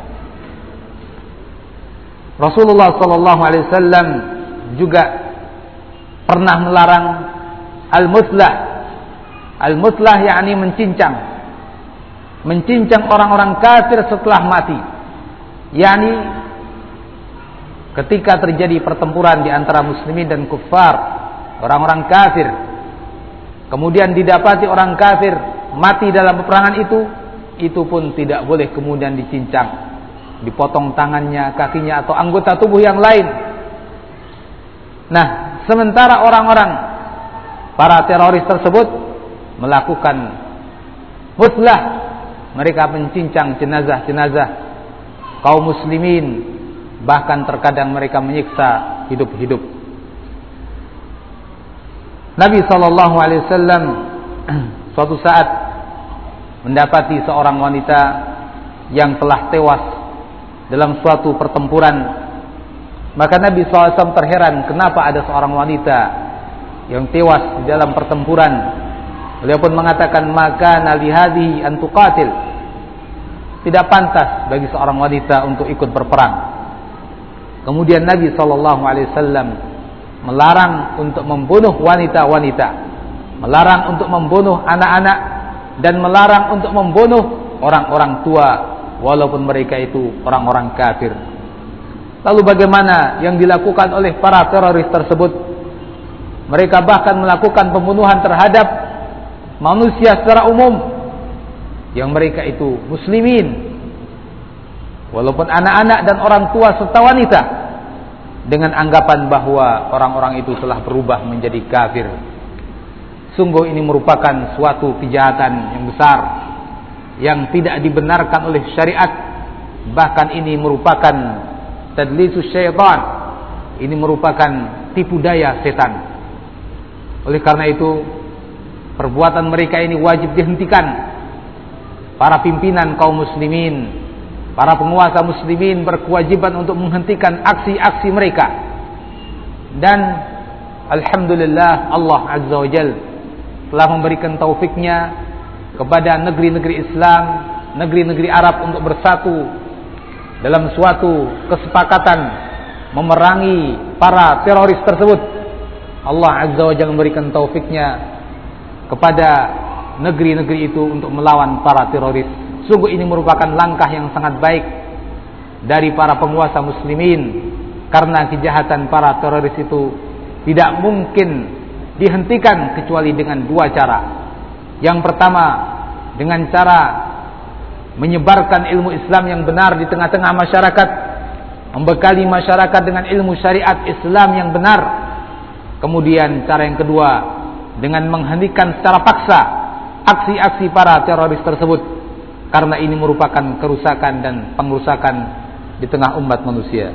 Rasulullah sallallahu alaihi wasallam juga pernah melarang al-muslah. Al-muslah yakni mencincang. Mencincang orang-orang kafir setelah mati. Yakni ketika terjadi pertempuran di antara muslimin dan kuffar, orang-orang kafir, kemudian didapati orang kafir mati dalam peperangan itu, itu pun tidak boleh kemudian dicincang, dipotong tangannya, kakinya, atau anggota tubuh yang lain. Nah, sementara orang-orang para teroris tersebut melakukan muslah, mereka mencincang jenazah-jenazah kaum muslimin, bahkan terkadang mereka menyiksa hidup-hidup. Nabi sallallahu alaihi wasallam suatu saat mendapati seorang wanita yang telah tewas dalam suatu pertempuran. Maka Nabi sallallahu alaihi wasallam terheran, kenapa ada seorang wanita yang tewas di dalam pertempuran. Beliau pun mengatakan, maka nalihadi antuqatil, tidak pantas bagi seorang wanita untuk ikut berperang. Kemudian Nabi sallallahu alaihi wasallam melarang untuk membunuh wanita-wanita, melarang untuk membunuh anak-anak, dan melarang untuk membunuh orang-orang tua walaupun mereka itu orang-orang kafir. Lalu bagaimana yang dilakukan oleh para teroris tersebut? Mereka bahkan melakukan pembunuhan terhadap manusia secara umum yang mereka itu muslimin, walaupun anak-anak dan orang tua serta wanita, dengan anggapan bahwa orang-orang itu telah berubah menjadi kafir. Sungguh ini merupakan suatu kejahatan yang besar yang tidak dibenarkan oleh syariat. Bahkan ini merupakan tadlisus syaitan, ini merupakan tipu daya setan. Oleh karena itu, perbuatan mereka ini wajib dihentikan. Para pimpinan kaum muslimin, para penguasa muslimin berkewajiban untuk menghentikan aksi-aksi mereka. Dan alhamdulillah Allah Azza wa Jalla telah memberikan taufiknya kepada negeri-negeri Islam, negeri-negeri Arab untuk bersatu dalam suatu kesepakatan memerangi para teroris tersebut. Allah Azza wa Jalla memberikan taufiknya kepada negeri-negeri itu untuk melawan para teroris. Sungguh ini merupakan langkah yang sangat baik dari para penguasa muslimin, karena kejahatan para teroris itu tidak mungkin dihentikan kecuali dengan dua cara. Yang pertama, dengan cara menyebarkan ilmu Islam yang benar di tengah-tengah masyarakat, membekali masyarakat dengan ilmu syariat Islam yang benar. Kemudian cara yang kedua, dengan menghentikan secara paksa aksi-aksi para teroris tersebut, karena ini merupakan kerusakan dan pengrusakan di tengah umat manusia.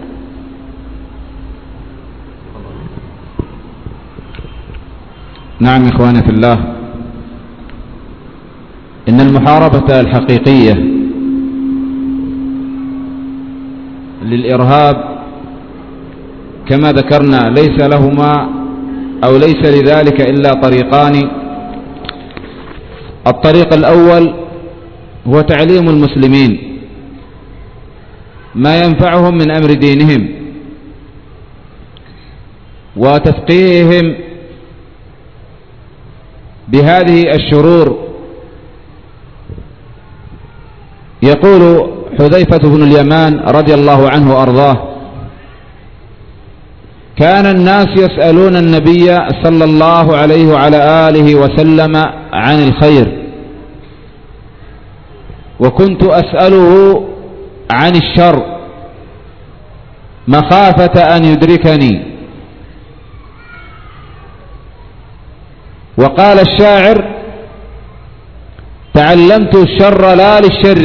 نعم إخواني في الله، إن المحاربة الحقيقية للإرهاب كما ذكرنا ليس لهما أو ليس لذلك إلا طريقان. الطريق الأول هو تعليم المسلمين ما ينفعهم من أمر دينهم وتفقيههم بهذه الشرور. يقول حذيفة بن اليمان رضي الله عنه وأرضاه: كان الناس يسألون النبي صلى الله عليه وعلى آله وسلم عن الخير، وكنت أسأله عن الشر مخافة أن يدركني. وقال الشاعر: تعلمت الشر لا للشر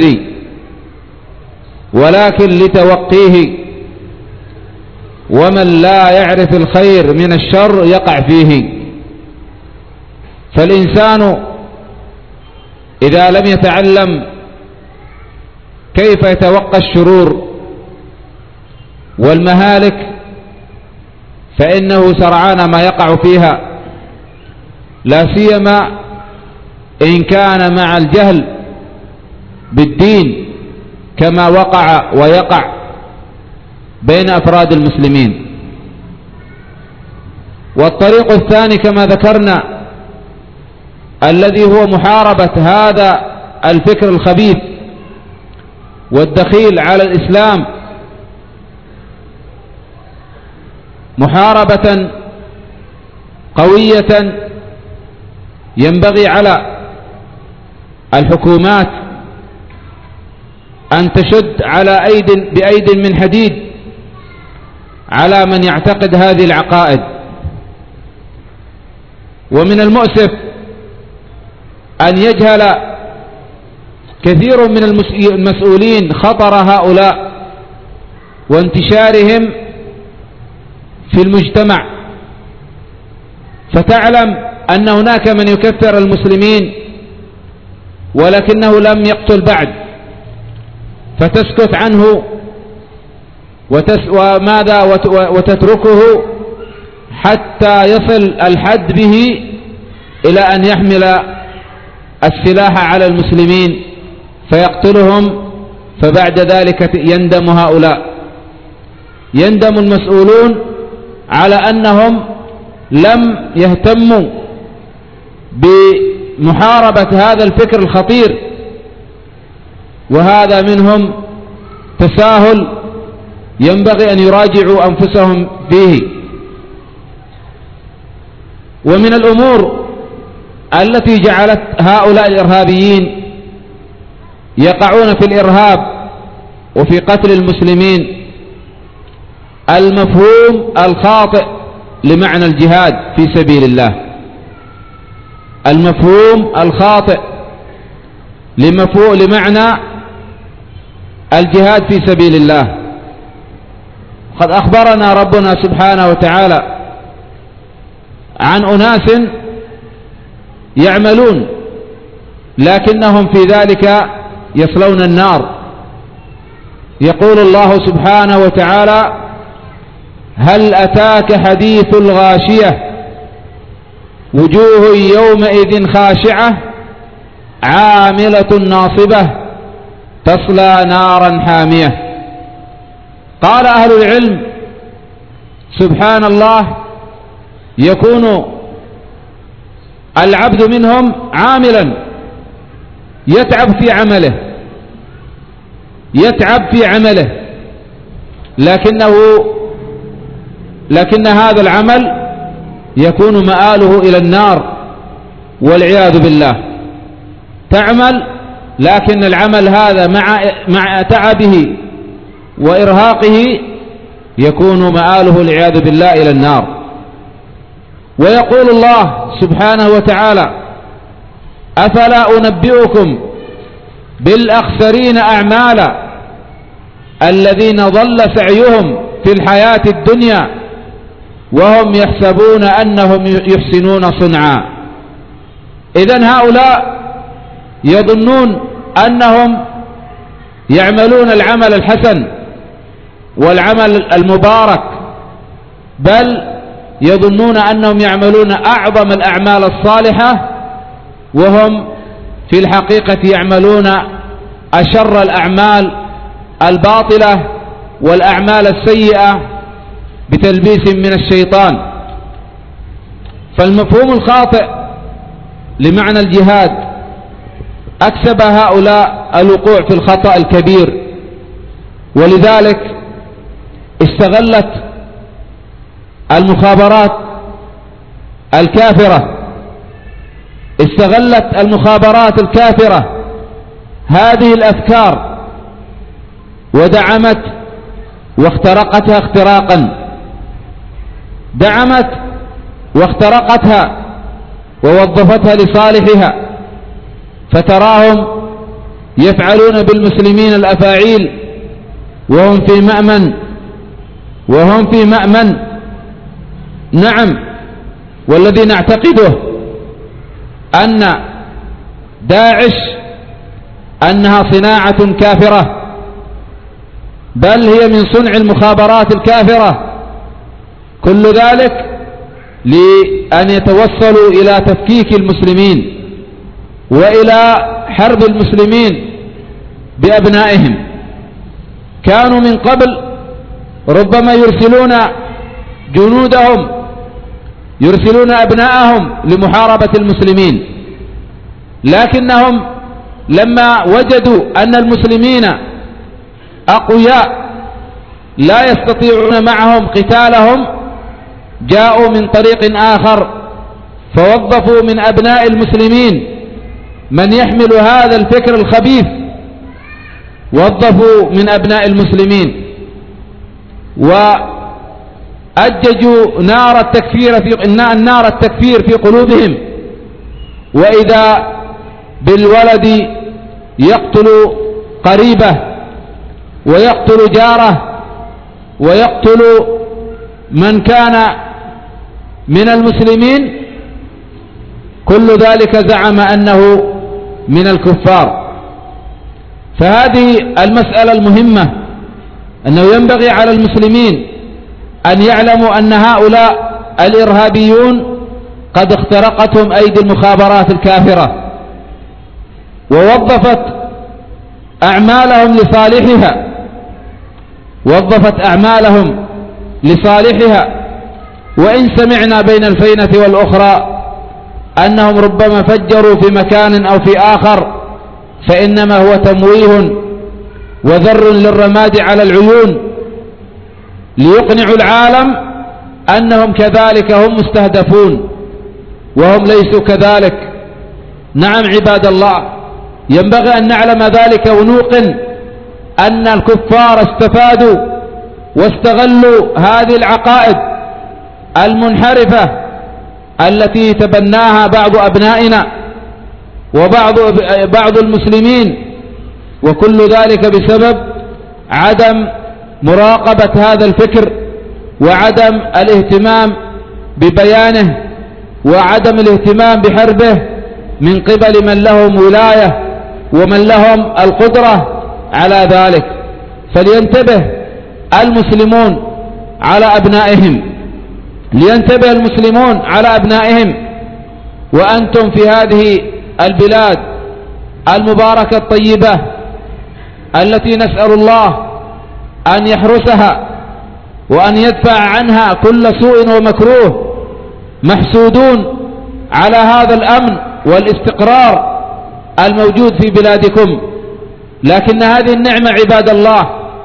ولكن لتوقيه، ومن لا يعرف الخير من الشر يقع فيه. فالإنسان إذا لم يتعلم كيف يتوقى الشرور والمهالك فإنه سرعان ما يقع فيها، لا سيما إن كان مع الجهل بالدين كما وقع ويقع بين أفراد المسلمين. والطريق الثاني كما ذكرنا الذي هو محاربة هذا الفكر الخبيث والدخيل على الإسلام، محاربة قوية ينبغي على الحكومات أن تشد على أيد بأيد من حديد على من يعتقد هذه العقائد. ومن المؤسف أن يجهل كثير من المسؤولين خطر هؤلاء وانتشارهم في المجتمع، فتعلم أن هناك من يكفر المسلمين ولكنه لم يقتل بعد، فتسكت عنه وماذا وتتركه حتى يصل الحد به إلى أن يحمل السلاح على المسلمين فيقتلهم. فبعد ذلك يندم هؤلاء، يندم المسؤولون على أنهم لم يهتموا بمحاربة هذا الفكر الخطير، وهذا منهم تساهل ينبغي أن يراجعوا أنفسهم فيه. ومن الأمور التي جعلت هؤلاء الإرهابيين يقعون في الإرهاب وفي قتل المسلمين المفهوم الخاطئ لمعنى الجهاد في سبيل الله، المفهوم الخاطئ لمعنى الجهاد في سبيل الله. قد أخبرنا ربنا سبحانه وتعالى عن أناس يعملون لكنهم في ذلك يصلون النار. يقول الله سبحانه وتعالى: هل أتاك حديث الغاشية وجوه يومئذ خاشعة عاملة ناصبة تصلى نارا حامية. قال أهل العلم سبحان الله يكون العبد منهم عاملا يتعب في عمله يتعب في عمله لكنه لكن هذا العمل يكون مآله إلى النار والعياذ بالله. تعمل لكن العمل هذا مع مع تعبه وإرهاقه يكون مآله العياذ بالله إلى النار. ويقول الله سبحانه وتعالى أفلا أنبئكم بالأخسرين أعمالا الذين ضل سعيهم في الحياة الدنيا وهم يحسبون أنهم يحسنون صنعا. إذن هؤلاء يظنون أنهم يعملون العمل الحسن والعمل المبارك، بل يظنون أنهم يعملون أعظم الأعمال الصالحة وهم في الحقيقة يعملون أشر الأعمال الباطلة والأعمال السيئة بتلبيس من الشيطان. فالمفهوم الخاطئ لمعنى الجهاد أكسب هؤلاء الوقوع في الخطأ الكبير، ولذلك استغلت المخابرات الكافرة استغلت المخابرات الكافرة هذه الأفكار ودعمت واخترقتها اختراقا دعمت واخترقتها ووظفتها لصالحها، فتراهم يفعلون بالمسلمين الأفاعيل وهم في مأمن وهم في مأمن نعم. والذي نعتقده أن داعش أنها صناعة كافرة، بل هي من صنع المخابرات الكافرة، كل ذلك لأن يتوصلوا إلى تفكيك المسلمين وإلى حرب المسلمين بأبنائهم. كانوا من قبل ربما يرسلون جنودهم يرسلون أبنائهم لمحاربة المسلمين، لكنهم لما وجدوا أن المسلمين أقوياء لا يستطيعون معهم قتالهم جاءوا من طريق آخر فوظفوا من أبناء المسلمين من يحمل هذا الفكر الخبيث، وظفوا من أبناء المسلمين وأججوا نار التكفير في النار التكفير في قلوبهم. وإذا بالولد يقتل قريبه ويقتل جاره ويقتل من كان من المسلمين، كل ذلك زعم أنه من الكفار. فهذه المسألة المهمة أنه ينبغي على المسلمين أن يعلموا أن هؤلاء الإرهابيون قد اخترقتهم أيدي المخابرات الكافرة ووظفت أعمالهم لصالحها وظفت أعمالهم لصالحها. وإن سمعنا بين الفينة والأخرى أنهم ربما فجروا في مكان أو في آخر فإنما هو تمويه وذر للرماد على العيون ليقنعوا العالم أنهم كذلك هم مستهدفون وهم ليسوا كذلك. نعم عباد الله، ينبغي أن نعلم ذلك ونوقن أن الكفار استفادوا واستغلوا هذه العقائد المنحرفة التي تبناها بعض أبنائنا وبعض بعض المسلمين، وكل ذلك بسبب عدم مراقبة هذا الفكر وعدم الاهتمام ببيانه وعدم الاهتمام بحربه من قبل من لهم ولاية ومن لهم القدرة على ذلك. فلينتبه المسلمون على أبنائهم لينتبه المسلمون على أبنائهم. وأنتم في هذه البلاد المباركة الطيبة التي نسأل الله أن يحرسها وأن يدفع عنها كل سوء ومكروه. محسودون على هذا الأمن والاستقرار الموجود في بلادكم، لكن هذه النعمة عباد الله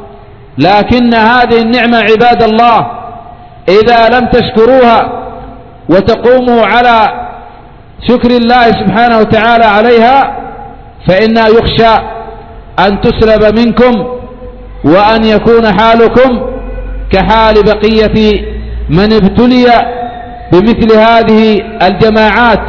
لكن هذه النعمة عباد الله إذا لم تشكروها وتقوموا على شكر الله سبحانه وتعالى عليها فإنها يخشى أن تسلب منكم وأن يكون حالكم كحال بقية من ابتلي بمثل هذه الجماعات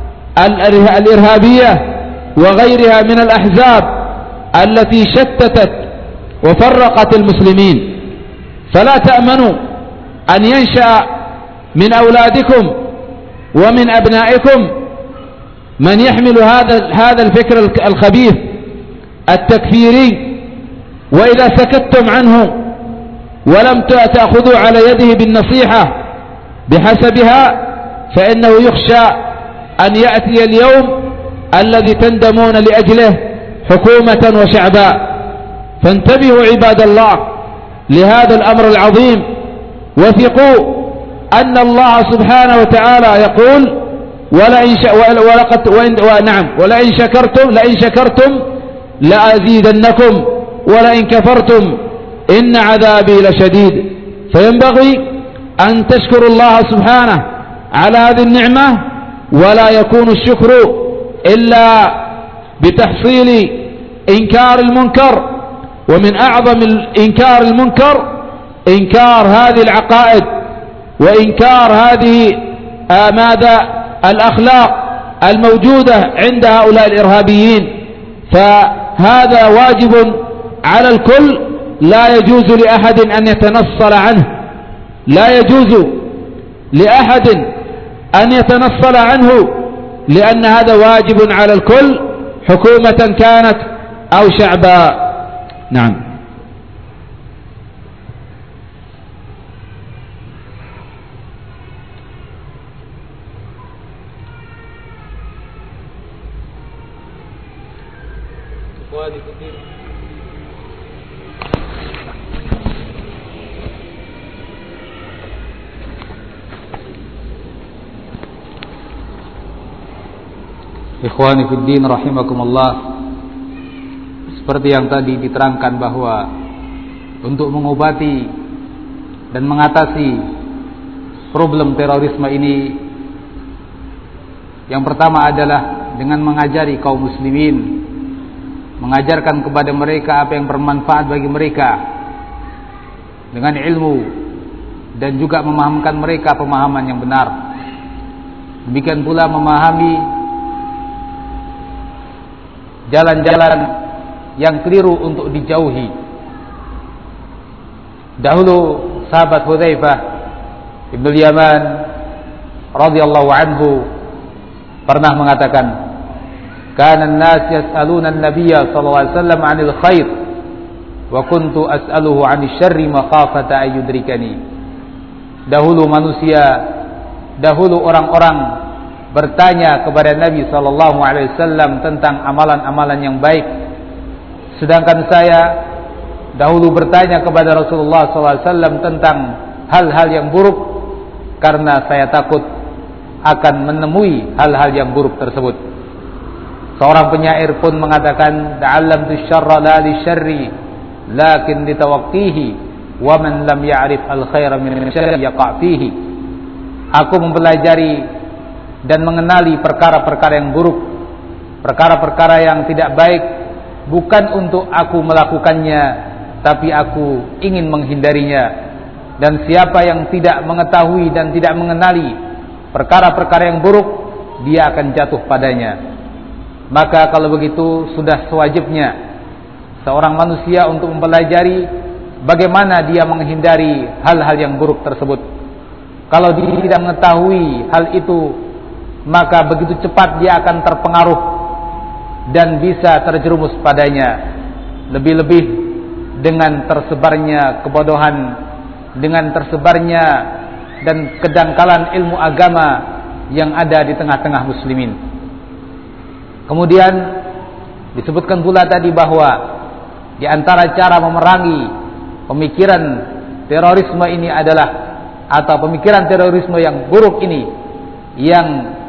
الإرهابية وغيرها من الأحزاب التي شتتت وفرقت المسلمين. فلا تأمنوا أن ينشأ من أولادكم ومن أبنائكم من يحمل هذا هذا الفكر الخبيث التكفيري، وإذا سكتتم عنه ولم تأخذوا على يده بالنصيحة بحسبها فإنه يخشى أن يأتي اليوم الذي تندمون لأجله حكومة وشعبا. فانتبهوا عباد الله لهذا الأمر العظيم، وثقوا أن الله سبحانه وتعالى يقول ولئن ولقد وإن نعم ولئن شكرتم لئن شكرتم لأزيدنكم ولئن كفرتم إن عذابي لشديد. فينبغي أن تشكروا الله سبحانه على هذه النعمة، ولا يكون الشكر إلا بتحصيل إنكار المنكر. ومن أعظم الإنكار المنكر إنكار هذه العقائد وإنكار هذه آه ماذا الأخلاق الموجودة عند هؤلاء الإرهابيين. فهذا واجب على الكل، لا يجوز لأحد أن يتنصل عنه لا يجوز لأحد أن يتنصل عنه، لأن هذا واجب على الكل حكومة كانت أو شعبا. نعم. Ikhwani fiddin rahimakumullah, seperti yang tadi diterangkan bahwa untuk mengobati dan mengatasi problem terorisme ini, yang pertama adalah dengan mengajari kaum muslimin, mengajarkan kepada mereka apa yang bermanfaat bagi mereka dengan ilmu, dan juga memahamkan mereka pemahaman yang benar. Demikian pula memahami jalan-jalan yang keliru untuk dijauhi. Dahulu sahabat Hudzaifah Ibnu Yaman radhiyallahu anhu pernah mengatakan, "Kana an-nas yas'aluna an-nabiyya sallallahu alaihi wasallam 'anil khair wa kuntu as'aluhu 'anil syarri makhafata ay yudrikani." Dahulu manusia, dahulu orang-orang bertanya kepada Nabi sallallahu alaihi wasallam tentang amalan-amalan yang baik, sedangkan saya dahulu bertanya kepada Rasulullah sallallahu alaihi wasallam tentang hal-hal yang buruk, karena saya takut akan menemui hal-hal yang buruk tersebut. Seorang penyair pun mengatakan, "Ta'allamtu syarra la li syarri lakin litawaqqihi wa man lam ya'rif al-khaira min syarri yaqa' fihi." Aku mempelajari dan mengenali perkara-perkara yang buruk, perkara-perkara yang tidak baik, bukan untuk aku melakukannya, tapi aku ingin menghindarinya. Dan siapa yang tidak mengetahui dan tidak mengenali perkara-perkara yang buruk, dia akan jatuh padanya. Maka kalau begitu, sudah sewajibnya seorang manusia untuk mempelajari bagaimana dia menghindari hal-hal yang buruk tersebut. Kalau dia tidak mengetahui hal itu, maka begitu cepat dia akan terpengaruh dan bisa terjerumus padanya. Lebih-lebih dengan tersebarnya kebodohan, dengan tersebarnya dan kedangkalan ilmu agama yang ada di tengah-tengah muslimin. Kemudian Disebutkan pula tadi bahwa di antara cara memerangi pemikiran terorisme ini adalah, atau pemikiran terorisme yang buruk ini, yang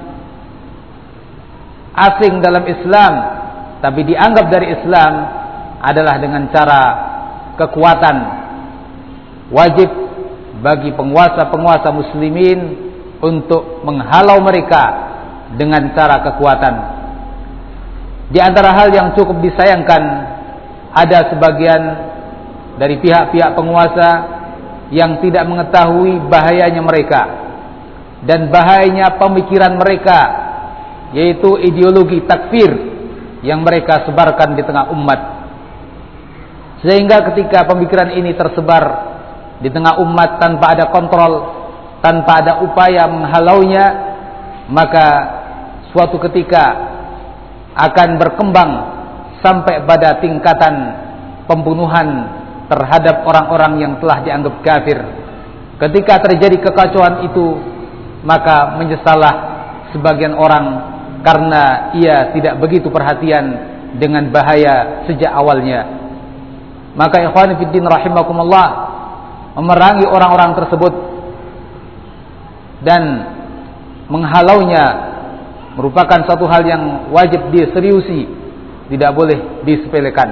asing dalam Islam tapi dianggap dari Islam, adalah dengan cara kekuatan. Wajib bagi penguasa-penguasa muslimin untuk menghalau mereka dengan cara kekuatan. Di antara hal yang cukup disayangkan, ada sebagian dari pihak-pihak penguasa yang tidak mengetahui bahayanya mereka dan bahayanya pemikiran mereka, yaitu ideologi takfir yang mereka sebarkan di tengah umat. Sehingga ketika pemikiran ini tersebar di tengah umat tanpa ada kontrol, tanpa ada upaya menghalaunya, maka suatu ketika akan berkembang sampai pada tingkatan pembunuhan terhadap orang-orang yang telah dianggap kafir. Ketika terjadi kekacauan itu, maka menyesallah sebagian orang karena ia tidak begitu perhatian dengan bahaya sejak awalnya. Maka ikhwani fiddin rahimakumullah, memerangi orang-orang tersebut dan menghalaunya merupakan satu hal yang wajib diseriusi, tidak boleh disepelekan.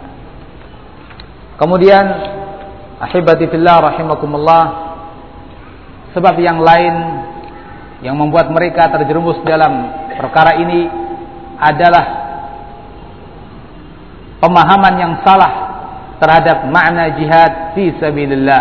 Kemudian ahibati fillah rahimakumullah, sebab yang lain yang membuat mereka terjerumus dalam perkara ini adalah pemahaman yang salah terhadap makna jihad fi sabilillah.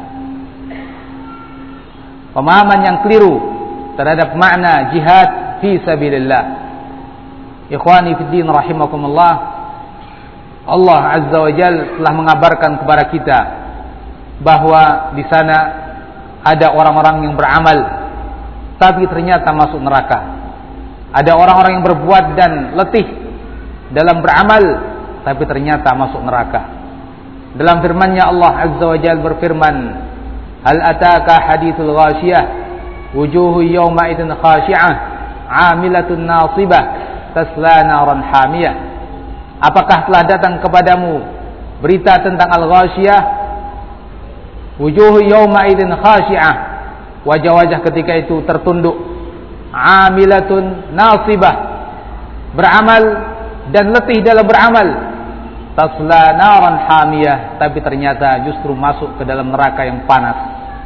Pemahaman yang keliru terhadap makna jihad fi sabilillah. Ikhwani fid din rahimakumullah, Allah Azza wa Jalla telah mengabarkan kepada kita bahwa di sana ada orang-orang yang beramal tapi ternyata masuk neraka. Ada orang-orang yang berbuat dan letih dalam beramal tapi ternyata masuk neraka. Dalam firman-Nya Allah Azza wa Jalla berfirman, "Hal ataka hadithul ghashiyah, wujuhu yawma idzin khashi'ah, 'amilatun nasibah, tasla naran hamiyah." Apakah telah datang kepadamu berita tentang al-ghashiyah? Wujuhu yawma idzin khashi'ah, wajah-wajah ketika itu tertunduk, 'amilatun nasibah, beramal dan letih dalam beramal, tasla naran hamiyah, tapi ternyata justru masuk ke dalam neraka yang panas.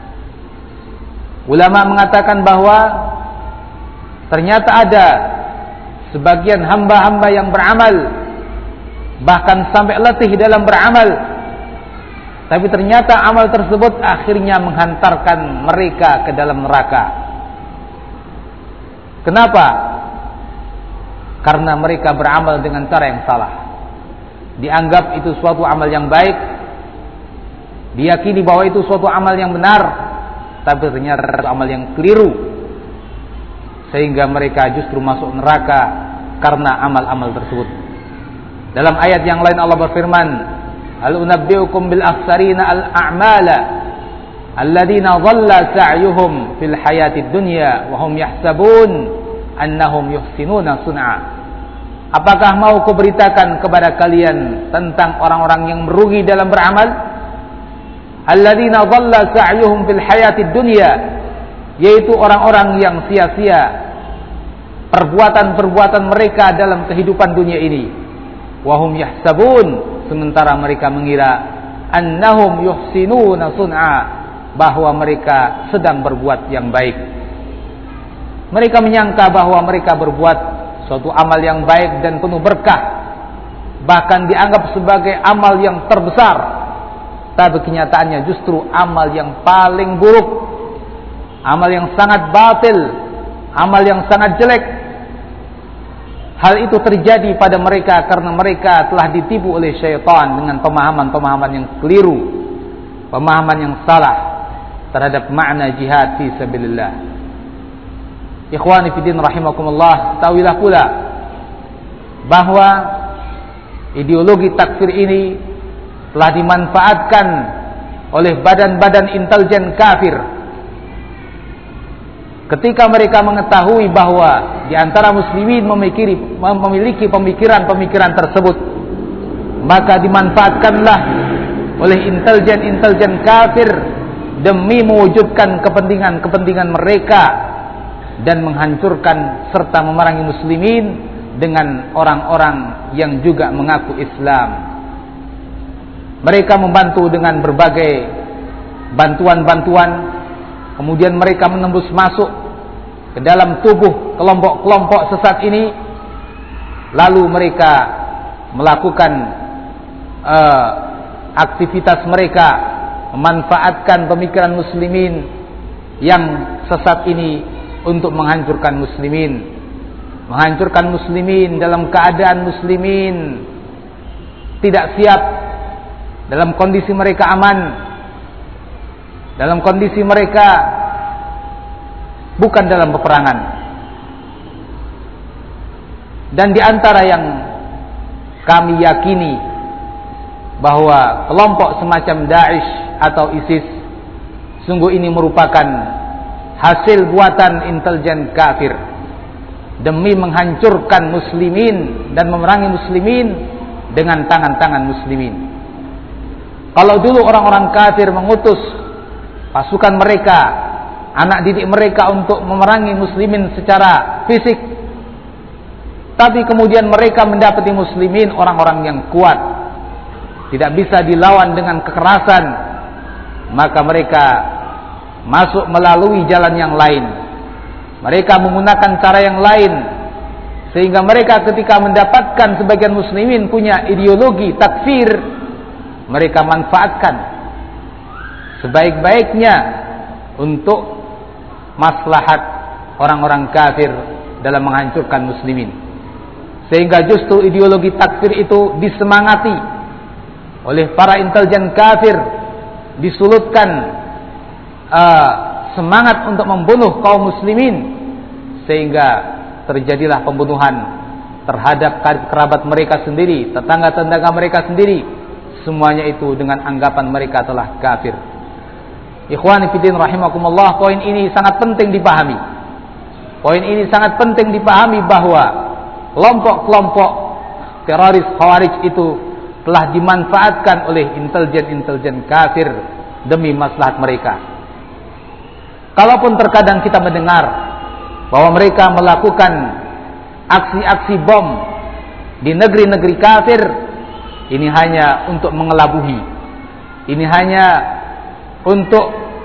Ulama mengatakan bahwa ternyata ada sebagian hamba-hamba yang beramal bahkan sampai letih dalam beramal, tapi ternyata amal tersebut akhirnya menghantarkan mereka ke dalam neraka. Kenapa? Karena mereka beramal dengan cara yang salah. Dianggap itu suatu amal yang baik, diyakini bahwa itu suatu amal yang benar, tapi ternyata amal yang keliru, sehingga mereka justru masuk neraka karena amal-amal tersebut. Dalam ayat yang lain Allah berfirman, "Hal unabbiukum bil akhsarina al a'mala alladziina dhalla sa'yuhum fil hayatid dunya wa hum yahsabun annahum yuhsinuna sun'a." Apakah mau kuberitakan kepada kalian tentang orang-orang yang merugi dalam beramal? Alladzina dhalla sa'yuhum fil hayatid dunya, yaitu orang-orang yang sia-sia perbuatan-perbuatan mereka dalam kehidupan dunia ini. Wa hum yahsabun, sementara mereka mengira annahum yuhsinuna sun'a, bahwa mereka sedang berbuat yang baik. Mereka menyangka bahwa mereka berbuat suatu amal yang baik dan penuh berkah, bahkan dianggap sebagai amal yang terbesar, tapi kenyataannya justru amal yang paling buruk, amal yang sangat batil, amal yang sangat jelek. Hal itu terjadi pada mereka karena mereka telah ditipu oleh syaitan dengan pemahaman-pemahaman yang keliru, pemahaman yang salah terhadap makna jihad fi sabilillah. Ikhwani fiddin rahimakumullah, tahuilah pula bahwa ideologi takfir ini telah dimanfaatkan oleh badan-badan intelijen kafir ketika mereka mengetahui bahwa di antara muslimin memiliki, memiliki pemikiran-pemikiran tersebut, maka dimanfaatkanlah oleh intelijen-intelijen kafir demi mewujudkan kepentingan-kepentingan mereka dan menghancurkan serta memerangi muslimin dengan orang-orang yang juga mengaku Islam. Mereka membantu dengan berbagai bantuan-bantuan, kemudian mereka menembus masuk ke dalam tubuh kelompok-kelompok sesat ini, lalu mereka melakukan uh, aktivitas mereka, memanfaatkan pemikiran muslimin yang sesat ini untuk menghancurkan muslimin, menghancurkan muslimin dalam keadaan muslimin tidak siap, dalam kondisi mereka aman, dalam kondisi mereka bukan dalam peperangan. Dan di antara yang kami yakini bahwa kelompok semacam Daesh atau ISIS sungguh ini merupakan hasil buatan intelijen kafir demi menghancurkan muslimin dan memerangi muslimin dengan tangan-tangan muslimin. Kalau dulu orang-orang kafir mengutus pasukan mereka, anak didik mereka untuk memerangi muslimin secara fisik, tapi kemudian mereka mendapati muslimin orang-orang yang kuat, tidak bisa dilawan dengan kekerasan, maka mereka masuk melalui jalan yang lain. Mereka menggunakan cara yang lain, sehingga mereka ketika mendapatkan sebagian muslimin punya ideologi takfir, mereka manfaatkan sebaik-baiknya untuk maslahat orang-orang kafir dalam menghancurkan muslimin. Sehingga justru ideologi takfir itu disemangati oleh para intelijen kafir, disulutkan uh, semangat untuk membunuh kaum muslimin, sehingga terjadilah pembunuhan terhadap kerabat mereka sendiri, tetangga-tetangga mereka sendiri, semuanya itu dengan anggapan mereka telah kafir. Ikhwani fiddin rahimakumullah, poin ini sangat penting dipahami. Poin ini sangat penting dipahami bahwa kelompok-kelompok teroris Khawarij itu telah dimanfaatkan oleh intelijen-intelijen kafir demi maslahat mereka. Kalaupun terkadang kita mendengar bahwa mereka melakukan aksi-aksi bom di negeri-negeri kafir, ini hanya untuk mengelabuhi, ini hanya untuk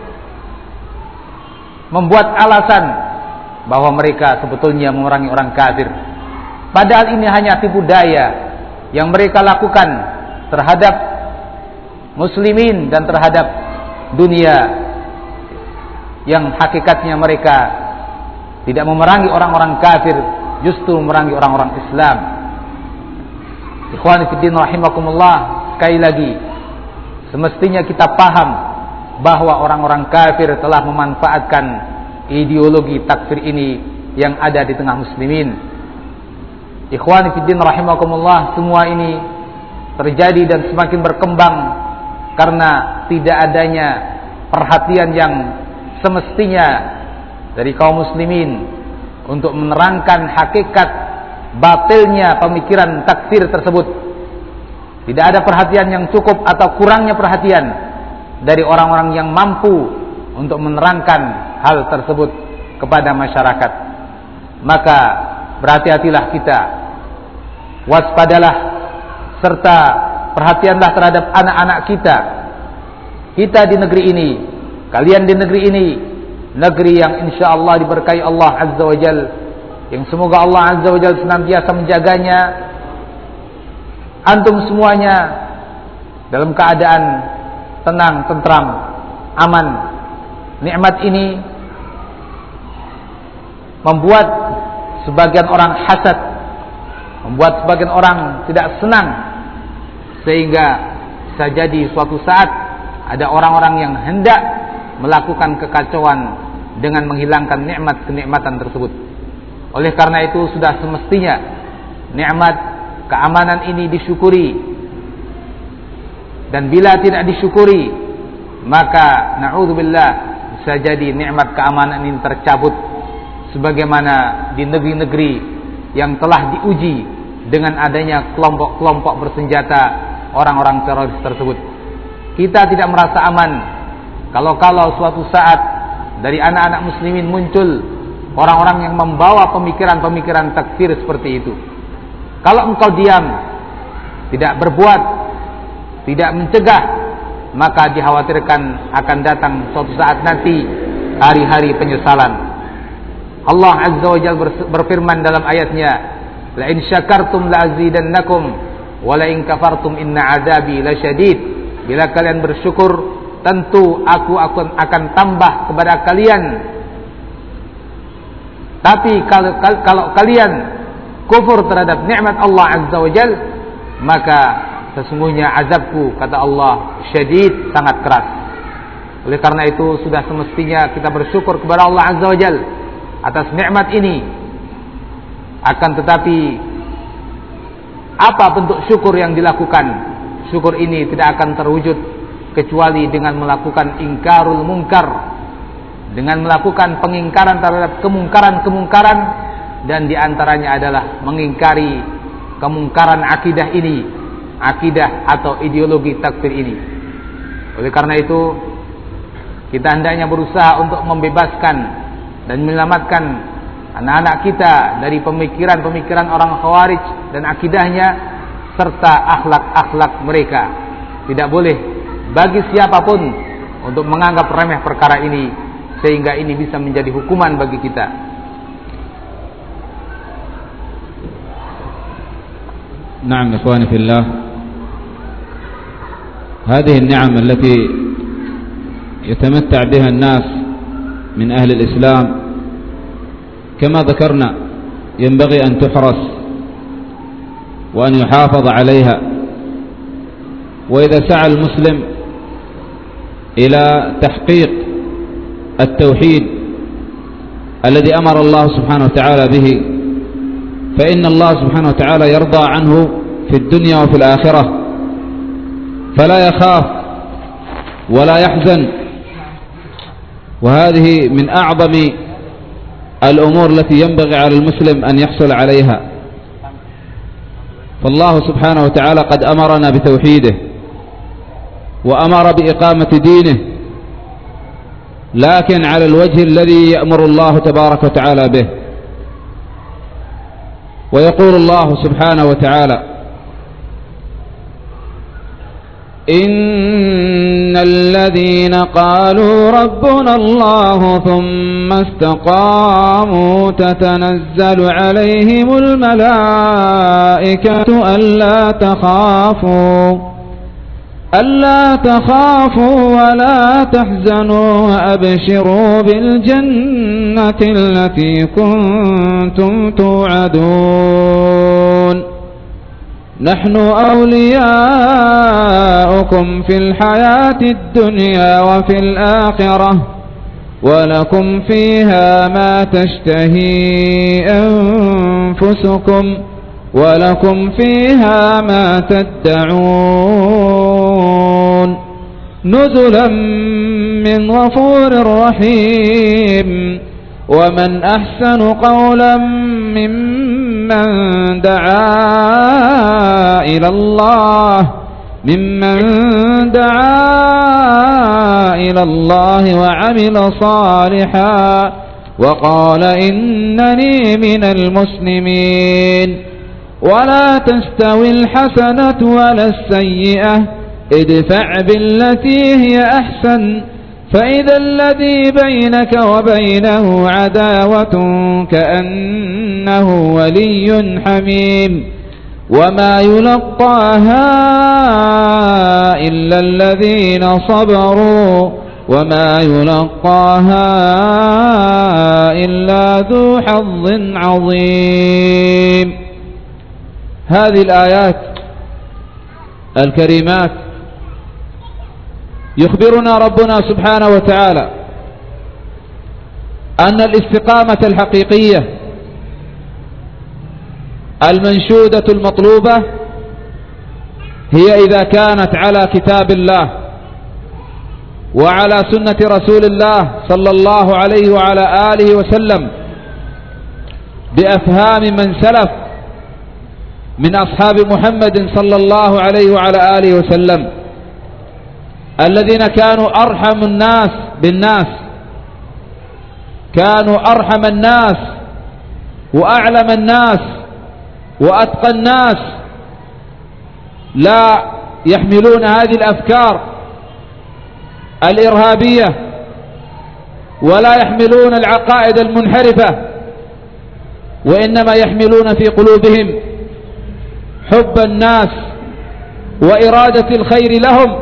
membuat alasan bahwa mereka sebetulnya memerangi orang kafir. Padahal ini hanya tipu daya yang mereka lakukan terhadap muslimin dan terhadap dunia, yang hakikatnya mereka tidak memerangi orang-orang kafir, justru memerangi orang-orang Islam. Ikhwani fiddin rahimakumullah, sekali lagi semestinya kita paham bahwa orang-orang kafir telah memanfaatkan ideologi takfir ini yang ada di tengah muslimin. Ikhwani fiddin rahimakumullah, semua ini terjadi dan semakin berkembang karena tidak adanya perhatian yang semestinya dari kaum muslimin untuk menerangkan hakikat batilnya pemikiran takfir tersebut. Tidak ada perhatian yang cukup atau kurangnya perhatian dari orang-orang yang mampu untuk menerangkan hal tersebut kepada masyarakat. Maka berhati-hatilah kita, waspadalah, serta perhatianlah terhadap anak-anak kita. Kita di negeri ini, kalian di negeri ini, negeri yang insya Allah diberkahi Allah Azza wa Jal, yang semoga Allah Azza wa Jal senantiasa menjaganya. Antum semuanya dalam keadaan tenang, tentram, aman. Nikmat ini membuat sebagian orang hasad, membuat sebagian orang tidak senang, sehingga bisa jadi suatu saat ada orang-orang yang hendak melakukan kekacauan dengan menghilangkan nikmat kenikmatan tersebut. Oleh karena itu sudah semestinya nikmat keamanan ini disyukuri, dan bila tidak disyukuri maka na'udzubillah bisa jadi nikmat keamanan ini tercabut sebagaimana di negeri-negeri yang telah diuji dengan adanya kelompok-kelompok bersenjata orang-orang teroris tersebut. Kita tidak merasa aman kalau-kalau suatu saat dari anak-anak muslimin muncul orang-orang yang membawa pemikiran-pemikiran takfir seperti itu. Kalau engkau diam, tidak berbuat, tidak mencegah, maka dikhawatirkan akan datang suatu saat nanti hari-hari penyesalan. Allah Azza wa Jalla berfirman dalam ayatnya, la in syakartum la azidannakum wa la in kafartum inna adzabi lasyadid. Bila kalian bersyukur, tentu aku akan akan tambah kepada kalian. Tapi kalau, kalau kalian kufur terhadap nikmat Allah Azza wa Jalla, maka sesungguhnya azabku, kata Allah, syadid, sangat keras. Oleh karena itu sudah semestinya kita bersyukur kepada Allah Azza wa Jalla atas nikmat ini. Akan tetapi apa bentuk syukur yang dilakukan? Syukur ini tidak akan terwujud kecuali dengan melakukan ingkarul mungkar, dengan melakukan pengingkaran terhadap kemungkaran-kemungkaran, dan diantaranya adalah mengingkari kemungkaran akidah ini, akidah atau ideologi takfir ini. Oleh karena itu kita hendaknya berusaha untuk membebaskan dan menyelamatkan anak-anak kita dari pemikiran-pemikiran orang Khawarij dan akidahnya serta akhlak-akhlak mereka. Tidak boleh bagi siapapun untuk menganggap remeh perkara ini, sehingga ini bisa menjadi hukuman bagi kita. Naam ikhwani fillah, هذه النعم التي يتمتع بها الناس من أهل الإسلام كما ذكرنا ينبغي أن تحرس وأن يحافظ عليها. وإذا سعى المسلم إلى تحقيق التوحيد الذي أمر الله سبحانه وتعالى به، فإن الله سبحانه وتعالى يرضى عنه في الدنيا وفي الآخرة، فلا يخاف ولا يحزن. وهذه من أعظم الأمور التي ينبغي على المسلم أن يحصل عليها. فالله سبحانه وتعالى قد أمرنا بتوحيده وأمر بإقامة دينه، لكن على الوجه الذي يأمر الله تبارك وتعالى به. ويقول الله سبحانه وتعالى: إن الذين قالوا ربنا الله ثم استقاموا تتنزل عليهم الملائكة ألا تخافوا ألا تخافوا ولا تحزنوا وأبشروا بالجنة التي كنتم توعدون نحن أولياؤكم في الحياة الدنيا وفي الآخرة ولكم فيها ما تشتهي أنفسكم ولكم فيها ما تدعون نزلا من غفور رحيم. ومن أحسن قولا ممن دعا إلى الله ممن دعا إلى الله وعمل صالحا وقال إنني من المسلمين. ولا تستوي الحسنة ولا السيئة ادفع بالتي هي أحسن فإذا الذي بينك وبينه عداوة كأنه ولي حميم وما يلقاها إلا الذين صبروا وما يلقاها إلا ذو حظ عظيم. هذه الآيات الكريمات يخبرنا ربنا سبحانه وتعالى أن الاستقامة الحقيقية المنشودة المطلوبة هي إذا كانت على كتاب الله وعلى سنة رسول الله صلى الله عليه وعلى آله وسلم بأفهام من سلف من أصحاب محمد صلى الله عليه وعلى آله وسلم، الذين كانوا أرحم الناس بالناس، كانوا أرحم الناس وأعلم الناس وأتقى الناس، لا يحملون هذه الأفكار الإرهابية ولا يحملون العقائد المنحرفة، وإنما يحملون في قلوبهم حب الناس وإرادة الخير لهم،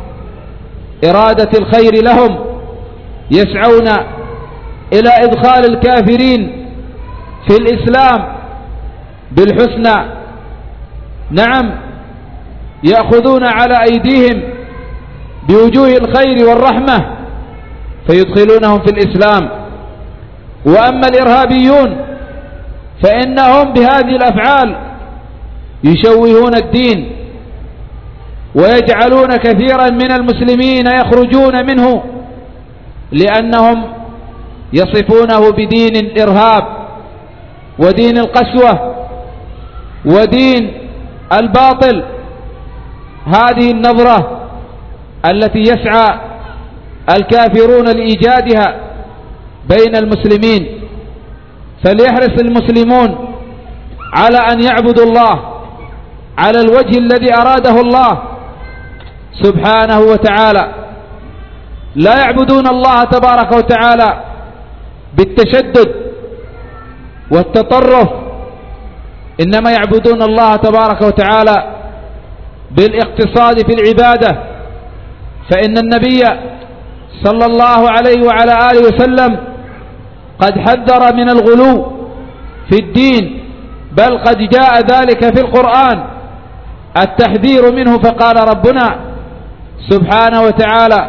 إرادة الخير لهم، يسعون إلى إدخال الكافرين في الإسلام بالحسنى. نعم، يأخذون على أيديهم بوجوه الخير والرحمة فيدخلونهم في الإسلام. وأما الإرهابيون فإنهم بهذه الأفعال يشوهون الدين ويجعلون كثيرا من المسلمين يخرجون منه، لأنهم يصفونه بدين الإرهاب ودين القسوة ودين الباطل. هذه النظرة التي يسعى الكافرون لإيجادها بين المسلمين، فليحرص المسلمون على أن يعبدوا الله على الوجه الذي أراده الله سبحانه وتعالى، لا يعبدون الله تبارك وتعالى بالتشدد والتطرف، إنما يعبدون الله تبارك وتعالى بالاقتصاد في العبادة. فإن النبي صلى الله عليه وعلى آله وسلم قد حذر من الغلو في الدين، بل قد جاء ذلك في القرآن التحذير منه، فقال ربنا سبحانه وتعالى: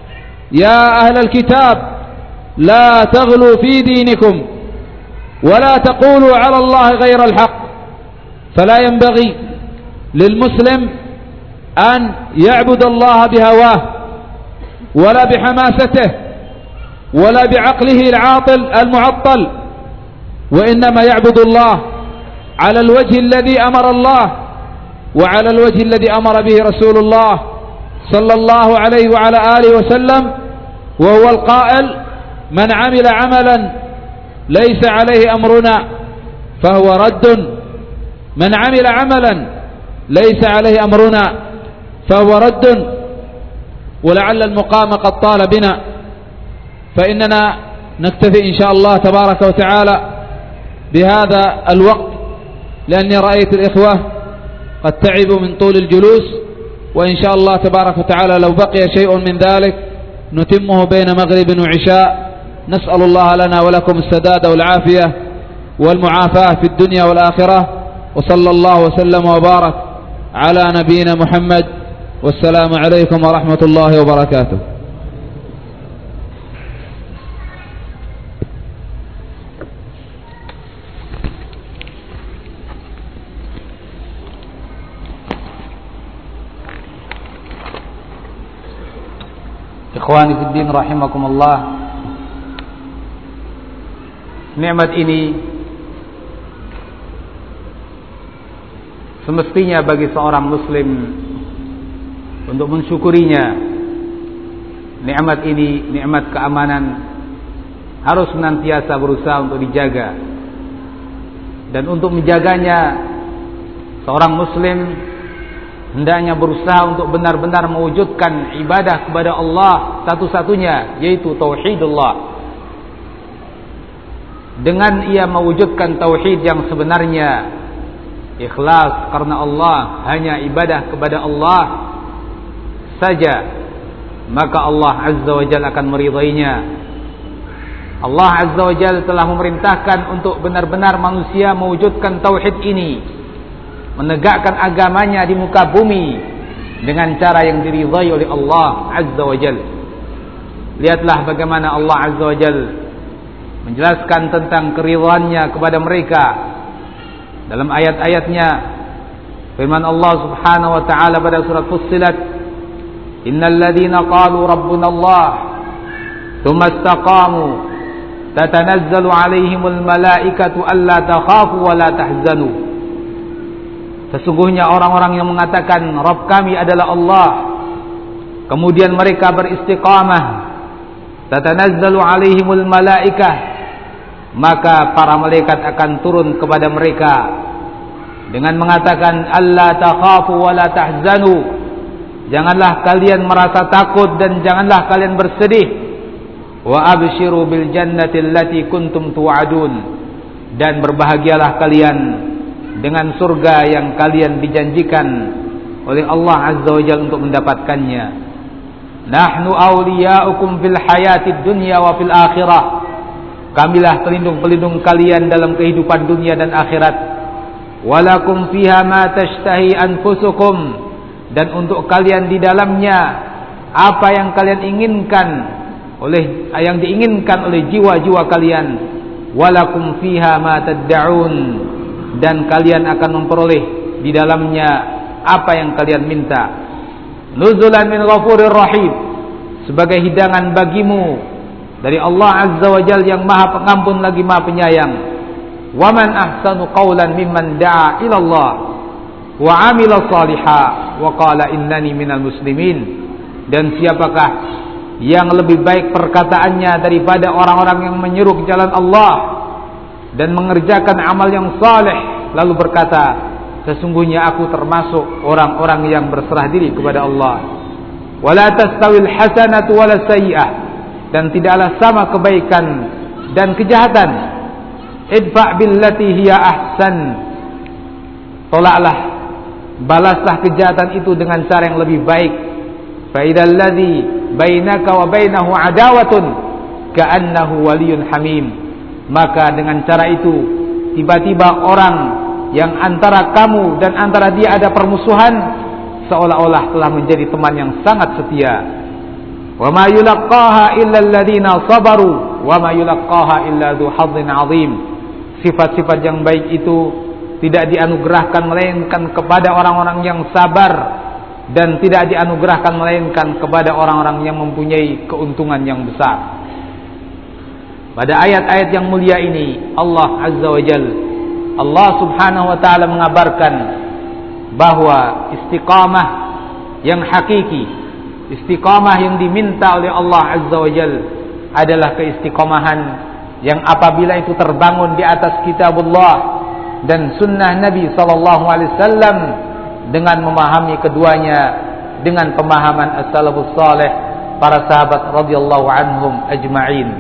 يا أهل الكتاب لا تغلوا في دينكم ولا تقولوا على الله غير الحق. فلا ينبغي للمسلم أن يعبد الله بهواه ولا بحماسته ولا بعقله العاطل المعطل، وإنما يعبد الله على الوجه الذي أمر الله وعلى الوجه الذي أمر به رسول الله صلى الله عليه وعلى آله وسلم، وهو القائل: من عمل عملا ليس عليه أمرنا فهو رد. من عمل عملا ليس عليه أمرنا فهو رد. ولعل المقام قد طال بنا، فإننا نكتفي إن شاء الله تبارك وتعالى بهذا الوقت، لأني رأيت الإخوة قد تعبوا من طول الجلوس، وإن شاء الله تبارك وتعالى لو بقي شيء من ذلك نتمه بين مغرب وعشاء. نسأل الله لنا ولكم السداد والعافية والمعافاة في الدنيا والآخرة، وصلى الله وسلم وبارك على نبينا محمد، والسلام عليكم ورحمة الله وبركاته. Ikhwani fiddin rahimakumullah, nikmat ini semestinya bagi seorang muslim untuk mensyukurinya. Nikmat ini, nikmat keamanan, harus senantiasa berusaha untuk dijaga. Dan untuk menjaganya, seorang muslim hendaknya berusaha untuk benar-benar mewujudkan ibadah kepada Allah satu-satunya, yaitu tauhidullah. Dengan ia mewujudkan tauhid yang sebenarnya, ikhlas karena Allah, hanya ibadah kepada Allah saja, maka Allah Azza wa Jalla akan meridainya. Allah Azza wa Jalla telah memerintahkan untuk benar-benar manusia mewujudkan tauhid ini, menegakkan agamanya di muka bumi dengan cara yang diridhai oleh Allah Azza wa Jalla. Lihatlah bagaimana Allah Azza wa Jalla menjelaskan tentang keridhaannya kepada mereka dalam ayat-ayatnya. Firman Allah Subhanahu wa taala pada surat Fussilat: innal ladzina qalu rabbuna Allah tsumma istaqamu tatanazzalu alaihimul malaikatu alla takhafu wa la tahzanu. Sesungguhnya orang-orang yang mengatakan Rabb kami adalah Allah, kemudian mereka beristiqamah, tatanazzalu alaihimul malaikah, maka para malaikat akan turun kepada mereka dengan mengatakan alla takhafu wa la tahzanu, janganlah kalian merasa takut dan janganlah kalian bersedih, wa abshiru bil jannati allati kuntum tu'adun, dan berbahagialah kalian dengan surga yang kalian dijanjikan oleh Allah Azza wa Jalla untuk mendapatkannya. Nahnu awliya'ukum fil hayatid dunya wa fil akhirah, kamilah pelindung-pelindung kalian dalam kehidupan dunia dan akhirat. Walakum fiha ma tashtahi anfusukum, dan untuk kalian di dalamnya apa yang kalian inginkan, oleh yang diinginkan oleh jiwa-jiwa kalian. Walakum fiha ma tad'un, dan kalian akan memperoleh di dalamnya apa yang kalian minta. Nuzulan min ghafurir rahim, sebagai hidangan bagimu dari Allah Azza wa Jalla yang Maha Pengampun lagi Maha Penyayang. Wa man ahsanu qawlan mimman da'a ila Allah wa 'amila shalihan wa qala innani minal muslimin, dan siapakah yang lebih baik perkataannya daripada orang-orang yang menyeru ke jalan Allah dan mengerjakan amal yang saleh lalu berkata, sesungguhnya aku termasuk orang-orang yang berserah diri kepada Allah. Wala tastawil hasanatu wala sayyi'ah, dan tidaklah sama kebaikan dan kejahatan. Idfa' billati hiya ahsan, tolaklah, balaslah kejahatan itu dengan cara yang lebih baik. Fa idzal ladzi bainaka wa bainahu adawatun ka'annahu waliyyun hamim, maka dengan cara itu tiba-tiba orang yang antara kamu dan antara dia ada permusuhan seolah-olah telah menjadi teman yang sangat setia. Wa ma yulaqqaha illa alladziina sabaru wa ma yulaqqaha illa dzu hadzin 'adzim. Sifat-sifat yang baik itu tidak dianugerahkan melainkan kepada orang-orang yang sabar, dan tidak dianugerahkan melainkan kepada orang-orang yang mempunyai keuntungan yang besar. Pada ayat-ayat yang mulia ini Allah Azza wa Jalla, Allah Subhanahu wa taala mengabarkan bahwa istiqamah yang hakiki, istiqamah yang diminta oleh Allah Azza wa Jalla adalah keistiqamahan yang apabila itu terbangun di atas kitabullah dan sunnah Nabi sallallahu alaihi wasallam, dengan memahami keduanya dengan pemahaman as-salafus salih, para sahabat radhiyallahu anhum ajma'in.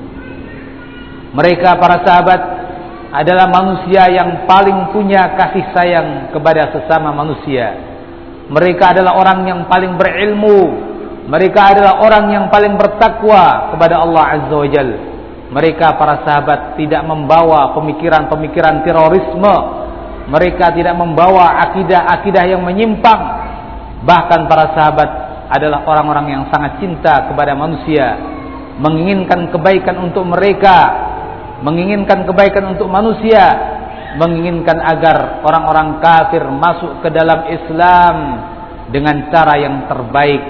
Mereka para sahabat adalah manusia yang paling punya kasih sayang kepada sesama manusia. Mereka adalah orang yang paling berilmu. Mereka adalah orang yang paling bertakwa kepada Allah Azza wa Jalla. Mereka para sahabat tidak membawa pemikiran-pemikiran terorisme. Mereka tidak membawa akidah-akidah yang menyimpang. Bahkan para sahabat adalah orang-orang yang sangat cinta kepada manusia, menginginkan kebaikan untuk mereka, menginginkan kebaikan untuk manusia, menginginkan agar orang-orang kafir masuk ke dalam Islam dengan cara yang terbaik,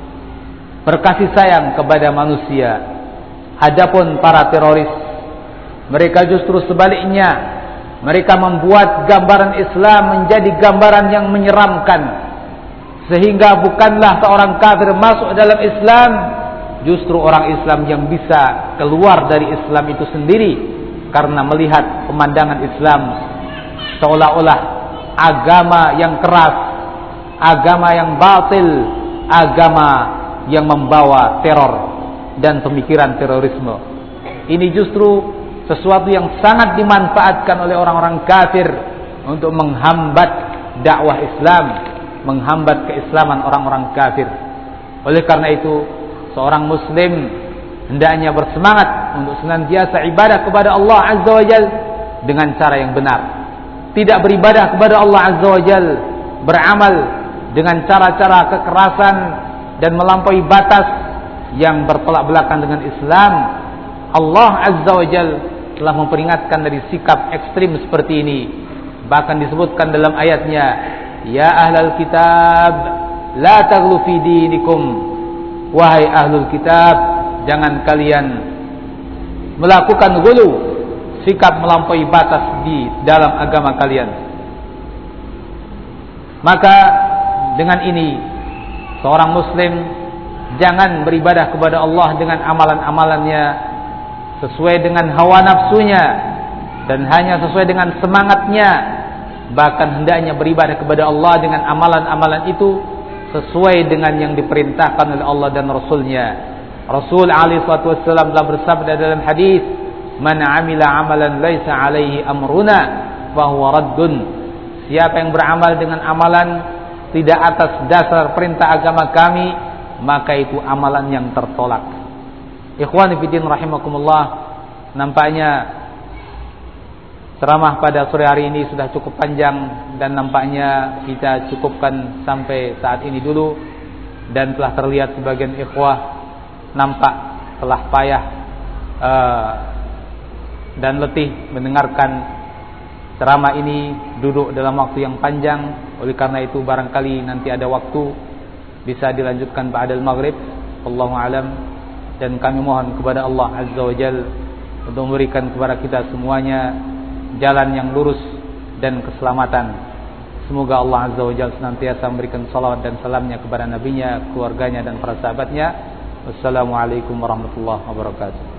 berkasih sayang kepada manusia. Adapun para teroris, mereka justru sebaliknya, mereka membuat gambaran Islam menjadi gambaran yang menyeramkan, sehingga bukanlah seorang kafir masuk dalam Islam, justru orang Islam yang bisa keluar dari Islam itu sendiri, karena melihat pemandangan Islam seolah-olah agama yang keras, agama yang batil, agama yang membawa teror dan pemikiran terorisme. Ini justru sesuatu yang sangat dimanfaatkan oleh orang-orang kafir untuk menghambat dakwah Islam, menghambat keislaman orang-orang kafir. Oleh karena itu, seorang muslim hendaknya bersemangat untuk senantiasa ibadah kepada Allah Azza wa Jalla dengan cara yang benar. Tidak beribadah kepada Allah Azza wa Jalla, beramal dengan cara-cara kekerasan dan melampaui batas yang bertolak belakang dengan Islam. Allah Azza wa Jalla telah memperingatkan dari sikap ekstrim seperti ini. Bahkan disebutkan dalam ayatnya, ya ahlal kitab la taghlu fi dinikum, wahai ahlul kitab, jangan kalian melakukan ghulu, sikap melampaui batas di dalam agama kalian. Maka dengan ini seorang muslim jangan beribadah kepada Allah dengan amalan-amalannya sesuai dengan hawa nafsunya dan hanya sesuai dengan semangatnya. Bahkan hendaknya beribadah kepada Allah dengan amalan-amalan itu sesuai dengan yang diperintahkan oleh Allah dan Rasulnya. Rasul alaihi salatu wassalam telah bersabda dalam hadis, "Man 'amila 'amalan laisa 'alaihi amruna fahuwa raddun." Siapa yang beramal dengan amalan tidak atas dasar perintah agama kami, maka itu amalan yang tertolak. Ikhwani fillah rahimakumullah, nampaknya ceramah pada sore hari ini sudah cukup panjang dan nampaknya kita cukupkan sampai saat ini dulu. Dan telah terlihat sebagian ikhwah nampak telah payah uh, dan letih mendengarkan ceramah ini, duduk dalam waktu yang panjang. Oleh karena itu barangkali nanti ada waktu bisa dilanjutkan ba'dal maghrib, wallahu alam. Dan kami mohon kepada Allah Azza wa Jalla untuk memberikan kepada kita semuanya jalan yang lurus dan keselamatan. Semoga Allah Azza wa Jalla senantiasa memberikan salawat dan salamnya kepada nabinya, keluarganya dan para sahabatnya. Wassalamualaikum warahmatullahi wabarakatuh.